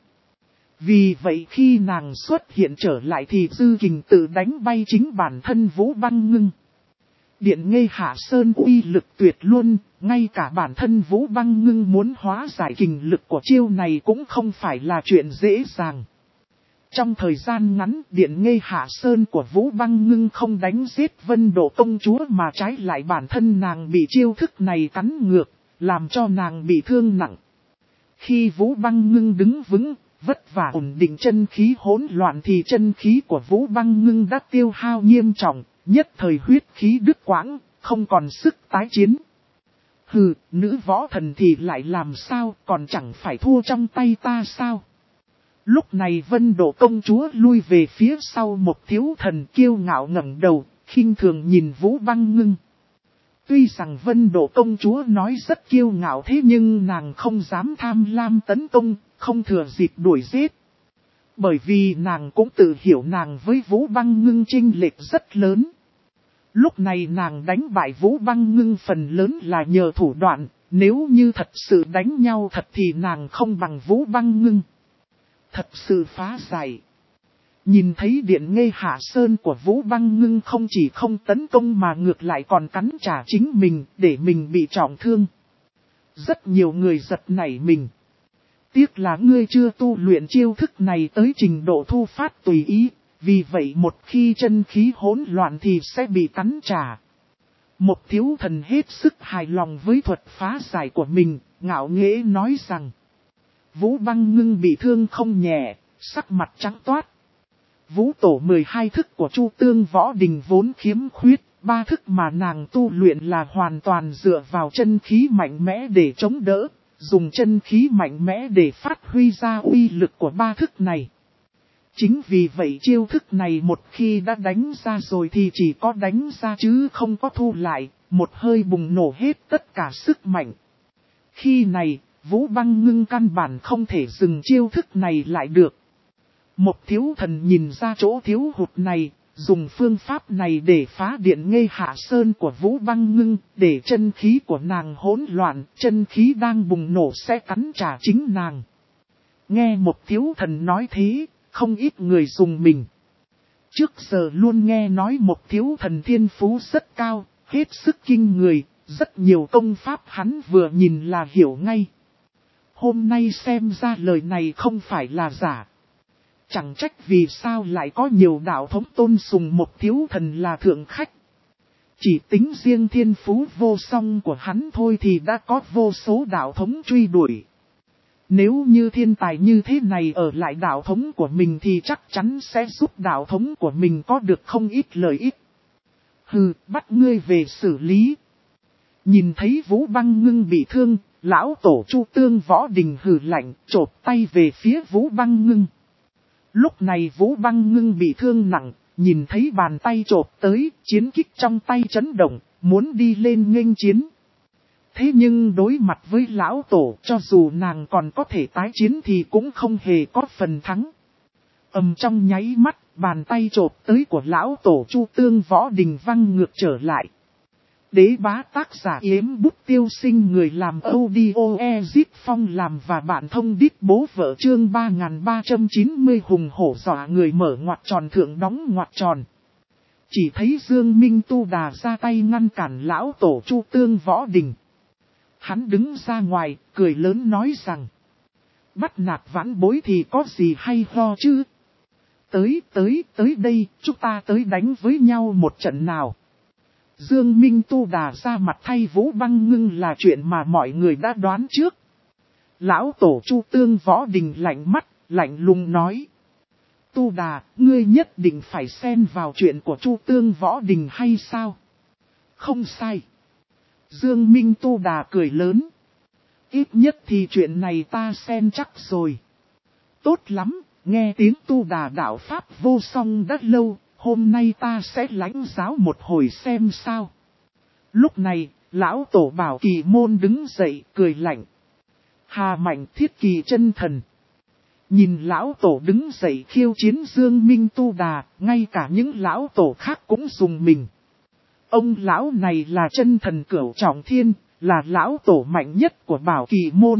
Vì vậy khi nàng xuất hiện trở lại thì dư kình tự đánh bay chính bản thân Vũ Băng Ngưng. Điện Nghê Hạ Sơn uy lực tuyệt luôn, ngay cả bản thân Vũ Băng Ngưng muốn hóa giải kình lực của chiêu này cũng không phải là chuyện dễ dàng. Trong thời gian ngắn, Điện Nghê Hạ Sơn của Vũ Băng Ngưng không đánh giết Vân Độ công chúa mà trái lại bản thân nàng bị chiêu thức này cắn ngược, làm cho nàng bị thương nặng. Khi Vũ Băng Ngưng đứng vững, vất vả ổn định chân khí hỗn loạn thì chân khí của Vũ Băng Ngưng đã tiêu hao nghiêm trọng, nhất thời huyết khí đứt quãng, không còn sức tái chiến. Hừ, nữ võ thần thì lại làm sao, còn chẳng phải thua trong tay ta sao? Lúc này Vân Độ công chúa lui về phía sau một thiếu thần kiêu ngạo ngẩng đầu, khinh thường nhìn Vũ Băng Ngưng. Tuy rằng Vân Độ công chúa nói rất kiêu ngạo thế nhưng nàng không dám tham lam tấn công, không thừa dịp đuổi giết. Bởi vì nàng cũng tự hiểu nàng với Vũ Băng Ngưng chênh lệch rất lớn. Lúc này nàng đánh bại Vũ Băng Ngưng phần lớn là nhờ thủ đoạn, nếu như thật sự đánh nhau thật thì nàng không bằng Vũ Băng Ngưng. Thật sự phá giải. Nhìn thấy Điện Nghê Hạ Sơn của Vũ Băng Ngưng không chỉ không tấn công mà ngược lại còn cắn trả chính mình để mình bị trọng thương. Rất nhiều người giật nảy mình. Tiếc là ngươi chưa tu luyện chiêu thức này tới trình độ thu phát tùy ý, vì vậy một khi chân khí hỗn loạn thì sẽ bị cắn trả. Một thiếu thần hết sức hài lòng với thuật phá giải của mình, ngạo nghễ nói rằng Vũ Băng Ngưng bị thương không nhẹ, sắc mặt trắng toát. Vũ tổ 12 thức của Chu Tương Võ Đình vốn khiếm khuyết, ba thức mà nàng tu luyện là hoàn toàn dựa vào chân khí mạnh mẽ để chống đỡ, dùng chân khí mạnh mẽ để phát huy ra uy lực của ba thức này. Chính vì vậy chiêu thức này một khi đã đánh ra rồi thì chỉ có đánh ra chứ không có thu lại, một hơi bùng nổ hết tất cả sức mạnh. Khi này, Vũ Băng Ngưng căn bản không thể dừng chiêu thức này lại được. Một thiếu thần nhìn ra chỗ thiếu hụt này, dùng phương pháp này để phá điện ngây hạ sơn của Vũ Băng Ngưng, để chân khí của nàng hỗn loạn, chân khí đang bùng nổ sẽ cắn trả chính nàng. Nghe một thiếu thần nói thế, không ít người dùng mình. Trước giờ luôn nghe nói một thiếu thần thiên phú rất cao, hết sức kinh người, rất nhiều công pháp hắn vừa nhìn là hiểu ngay. Hôm nay xem ra lời này không phải là giả. Chẳng trách vì sao lại có nhiều đạo thống tôn sùng một thiếu thần là thượng khách. Chỉ tính riêng thiên phú vô song của hắn thôi thì đã có vô số đạo thống truy đuổi. Nếu như thiên tài như thế này ở lại đạo thống của mình thì chắc chắn sẽ giúp đạo thống của mình có được không ít lợi ích. Hừ, bắt ngươi về xử lý. Nhìn thấy Vũ Băng Ngưng bị thương, lão tổ Chu Tương Võ Đình hừ lạnh, chộp tay về phía Vũ Băng Ngưng. Lúc này Vũ Băng Ngưng bị thương nặng, nhìn thấy bàn tay chộp tới, chiến kích trong tay chấn động, muốn đi lên nghênh chiến. Thế nhưng đối mặt với lão tổ, cho dù nàng còn có thể tái chiến thì cũng không hề có phần thắng. Trong nháy mắt, bàn tay chộp tới của lão tổ Chu Tương Võ Đình văng ngược trở lại. Đế bá tác giả Yếm Bút Tiêu Sinh, người làm audio Ezip Phong làm và bạn thông đít bố vợ chương 3390 hùng hổ dọa người mở ngoặc tròn thượng đóng ngoặc tròn. Chỉ thấy Dương Minh Tu Đà ra tay ngăn cản lão tổ Chu Tương Võ Đình. Hắn đứng ra ngoài, cười lớn nói rằng: bắt nạt vãn bối thì có gì hay ho chứ? Tới đây, chúng ta tới đánh với nhau một trận nào. Dương Minh Tu Đà ra mặt thay Vũ Băng Ngưng là chuyện mà mọi người đã đoán trước. Lão tổ Chu Tương Võ Đình lạnh mắt, lạnh lùng nói: Tu Đà, ngươi nhất định phải xen vào chuyện của Chu Tương Võ Đình hay sao? Không sai. Dương Minh Tu Đà cười lớn: ít nhất thì chuyện này ta xen chắc rồi. Tốt lắm, nghe tiếng Tu Đà đạo pháp vô song đã lâu, hôm nay ta sẽ lãnh giáo một hồi xem sao. Lúc này, lão tổ Bảo Kỳ Môn đứng dậy cười lạnh: Hà Mạnh Thiết Kỳ chân thần. Nhìn lão tổ đứng dậy khiêu chiến Dương Minh Tu Đà, ngay cả những lão tổ khác cũng dùng mình. Ông lão này là chân thần Cửu Trọng Thiên, là lão tổ mạnh nhất của Bảo Kỳ Môn.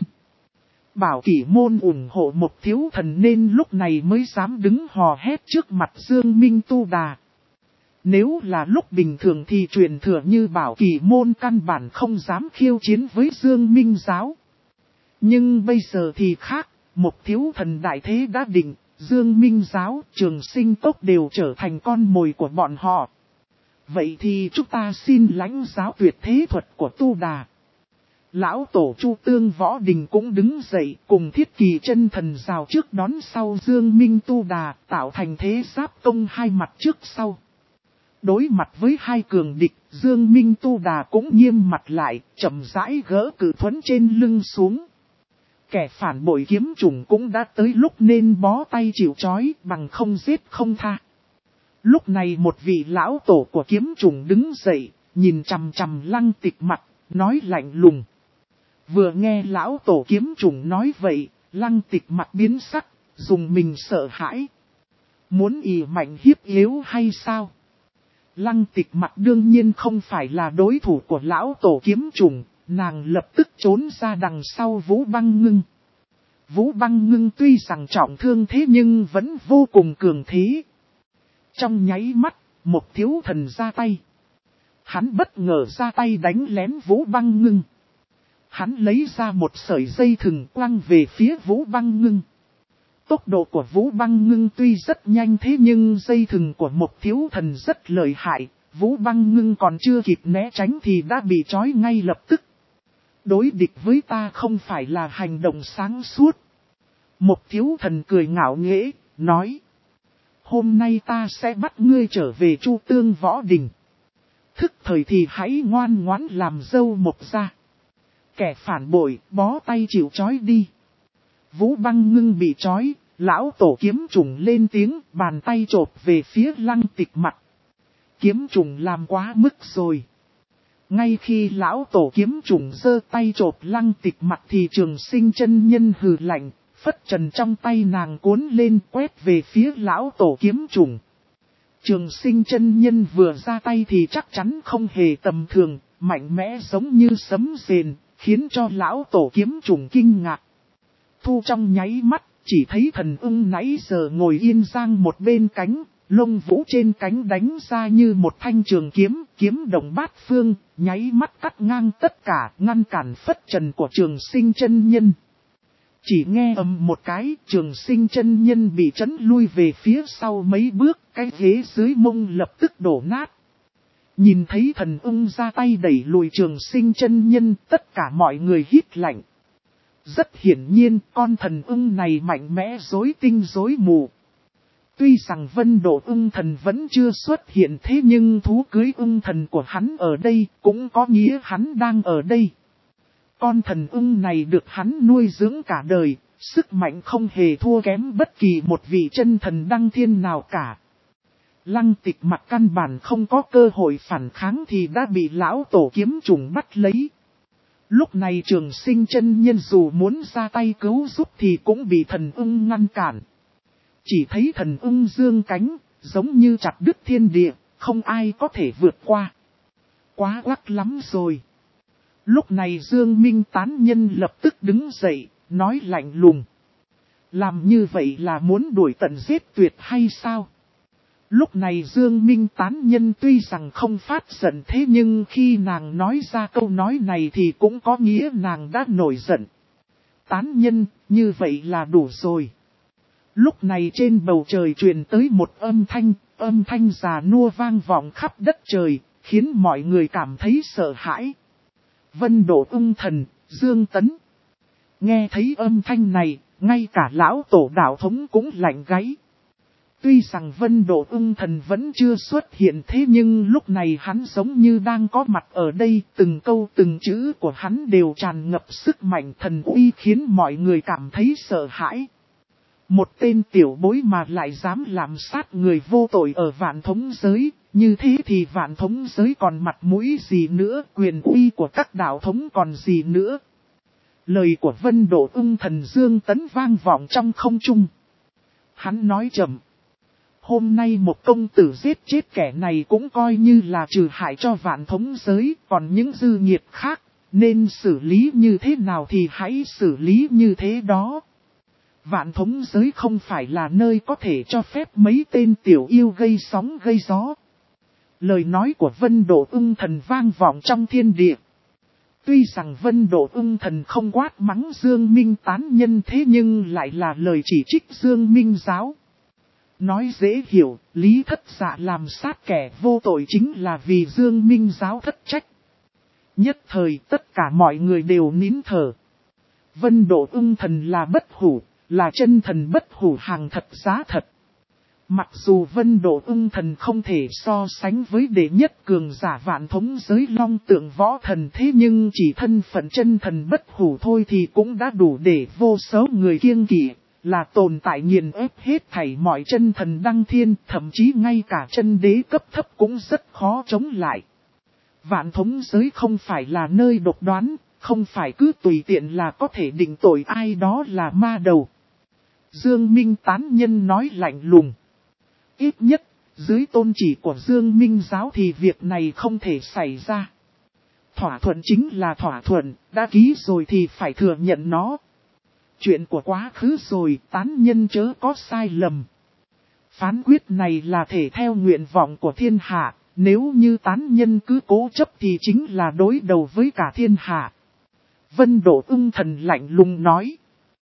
Bảo Kỳ Môn ủng hộ một thiếu thần nên lúc này mới dám đứng hò hét trước mặt Dương Minh Tu Đà. Nếu là lúc bình thường thì truyền thừa như Bảo Kỳ Môn căn bản không dám khiêu chiến với Dương Minh Giáo. Nhưng bây giờ thì khác, một thiếu thần đại thế đã định, Dương Minh Giáo, Trường Sinh Cốc đều trở thành con mồi của bọn họ. Vậy thì chúng ta xin lãnh giáo tuyệt thế thuật của Tu Đà. Lão tổ Chu Tương Võ Đình cũng đứng dậy cùng Thiết Kỳ chân thần rào trước đón sau Dương Minh Tu Đà, tạo thành thế giáp công hai mặt trước sau. Đối mặt với hai cường địch, Dương Minh Tu Đà cũng nghiêm mặt lại, chậm rãi gỡ cự thuẫn trên lưng xuống. Kẻ phản bội kiếm chủng cũng đã tới lúc nên bó tay chịu trói, bằng không giết không tha. Lúc này một vị lão tổ của kiếm chủng đứng dậy, nhìn chằm chằm Lăng Tịch mặt, nói lạnh lùng. Vừa nghe lão tổ kiếm chủng nói vậy, Lăng Tịch mặt biến sắc, dùng mình sợ hãi. Muốn ỷ mạnh hiếp yếu hay sao? Lăng Tịch mặt đương nhiên không phải là đối thủ của lão tổ kiếm chủng, nàng lập tức trốn ra đằng sau Vũ Băng Ngưng. Vũ Băng Ngưng tuy rằng trọng thương thế nhưng vẫn vô cùng cường thế. Trong nháy mắt, một thiếu thần ra tay. Hắn bất ngờ ra tay đánh lén Vũ Băng Ngưng. Hắn lấy ra một sợi dây thừng quăng về phía Vũ Băng Ngưng. Tốc độ của Vũ Băng Ngưng tuy rất nhanh thế nhưng dây thừng của một thiếu thần rất lợi hại. Vũ Băng Ngưng còn chưa kịp né tránh thì đã bị trói ngay lập tức. Đối địch với ta không phải là hành động sáng suốt. Một thiếu thần cười ngạo nghễ, nói. Hôm nay ta sẽ bắt ngươi trở về Chu Tương Võ Đình. Thức thời thì hãy ngoan ngoãn làm dâu Mộc gia. Kẻ phản bội, bó tay chịu trói đi. Vũ Băng Ngưng bị trói, lão tổ kiếm trùng lên tiếng, bàn tay chộp về phía Lăng Tịch mặt. Kiếm trùng làm quá mức rồi. Ngay khi lão tổ kiếm trùng giơ tay chộp Lăng Tịch mặt thì Trường Sinh chân nhân hừ lạnh, phất trần trong tay nàng cuốn lên quét về phía lão tổ kiếm trùng. Trường Sinh chân nhân vừa ra tay thì chắc chắn không hề tầm thường, mạnh mẽ giống như sấm rền, khiến cho lão tổ kiếm trùng kinh ngạc. Thu trong nháy mắt, chỉ thấy Thần Ưng nãy giờ ngồi yên giang một bên cánh, lông vũ trên cánh đánh ra như một thanh trường kiếm, kiếm đồng bát phương, nháy mắt cắt ngang tất cả, ngăn cản phất trần của Trường Sinh chân nhân. Chỉ nghe ầm một cái, Trường Sinh chân nhân bị chấn lui về phía sau mấy bước, cái ghế dưới mông lập tức đổ nát. Nhìn thấy Thần Ưng ra tay đẩy lùi Trường Sinh chân nhân, tất cả mọi người hít lạnh. Rất hiển nhiên, con Thần Ưng này mạnh mẽ rối tinh rối mù. Tuy rằng Vân Độ Ưng Thần vẫn chưa xuất hiện thế nhưng thú cưới ưng thần của hắn ở đây cũng có nghĩa hắn đang ở đây. Con thần ưng này được hắn nuôi dưỡng cả đời, sức mạnh không hề thua kém bất kỳ một vị chân thần đăng thiên nào cả. Lăng Tịch mặt căn bản không có cơ hội phản kháng thì đã bị lão tổ kiếm trùng bắt lấy. Lúc này Trường Sinh chân nhân dù muốn ra tay cứu giúp thì cũng bị thần ưng ngăn cản. Chỉ thấy thần ưng dương cánh, giống như chặt đứt thiên địa, không ai có thể vượt qua. Quá quắc lắm rồi. Lúc này Dương Minh tán nhân lập tức đứng dậy, nói lạnh lùng. Làm như vậy là muốn đuổi tận giết tuyệt hay sao? Lúc này Dương Minh tán nhân tuy rằng không phát giận thế nhưng khi nàng nói ra câu nói này thì cũng có nghĩa nàng đã nổi giận. Tán nhân, như vậy là đủ rồi. Lúc này trên bầu trời truyền tới một âm thanh già nua vang vọng khắp đất trời, khiến mọi người cảm thấy sợ hãi. Vân Độ Ưng Thần, Dương Tấn. Nghe thấy âm thanh này, ngay cả lão tổ đạo thống cũng lạnh gáy. Tuy rằng Vân Độ Ưng Thần vẫn chưa xuất hiện thế nhưng lúc này hắn giống như đang có mặt ở đây, từng câu từng chữ của hắn đều tràn ngập sức mạnh thần uy khiến mọi người cảm thấy sợ hãi. Một tên tiểu bối mà lại dám làm sát người vô tội ở Vạn Thống giới, như thế thì Vạn Thống giới còn mặt mũi gì nữa, quyền uy của các đạo thống còn gì nữa. Lời của Vân Độ Ưng Thần Dương Tấn vang vọng trong không trung. Hắn nói chậm. Hôm nay một công tử giết chết kẻ này cũng coi như là trừ hại cho Vạn Thống giới, còn những dư nghiệt khác, nên xử lý như thế nào thì hãy xử lý như thế đó. Vạn Thống giới không phải là nơi có thể cho phép mấy tên tiểu yêu gây sóng gây gió. Lời nói của Vân Độ Ưng Thần vang vọng trong thiên địa. Tuy rằng Vân Độ Ưng Thần không quát mắng Dương Minh tán nhân thế nhưng lại là lời chỉ trích Dương Minh giáo. Nói dễ hiểu, Lý Thất Dạ làm sát kẻ vô tội chính là vì Dương Minh giáo thất trách. Nhất thời tất cả mọi người đều nín thở. Vân Độ Ưng Thần là bất hủ, là chân thần bất hủ hàng thật giá thật. Mặc dù Vân Độ Ưng Thần không thể so sánh với đệ nhất cường giả Vạn Thống giới Long Tượng Võ Thần thế nhưng chỉ thân phận chân thần bất hủ thôi thì cũng đã đủ để vô số người kiêng kỵ, là tồn tại nghiền ép hết thảy mọi chân thần đăng thiên, thậm chí ngay cả chân đế cấp thấp cũng rất khó chống lại. Vạn Thống giới không phải là nơi độc đoán, không phải cứ tùy tiện là có thể định tội ai đó là ma đầu. Dương Minh tán nhân nói lạnh lùng. Ít nhất, dưới tôn chỉ của Dương Minh giáo thì việc này không thể xảy ra. Thỏa thuận chính là thỏa thuận, đã ký rồi thì phải thừa nhận nó. Chuyện của quá khứ rồi, tán nhân chớ có sai lầm. Phán quyết này là thể theo nguyện vọng của thiên hạ, nếu như tán nhân cứ cố chấp thì chính là đối đầu với cả thiên hạ. Vân Độ Ưng Thần lạnh lùng nói.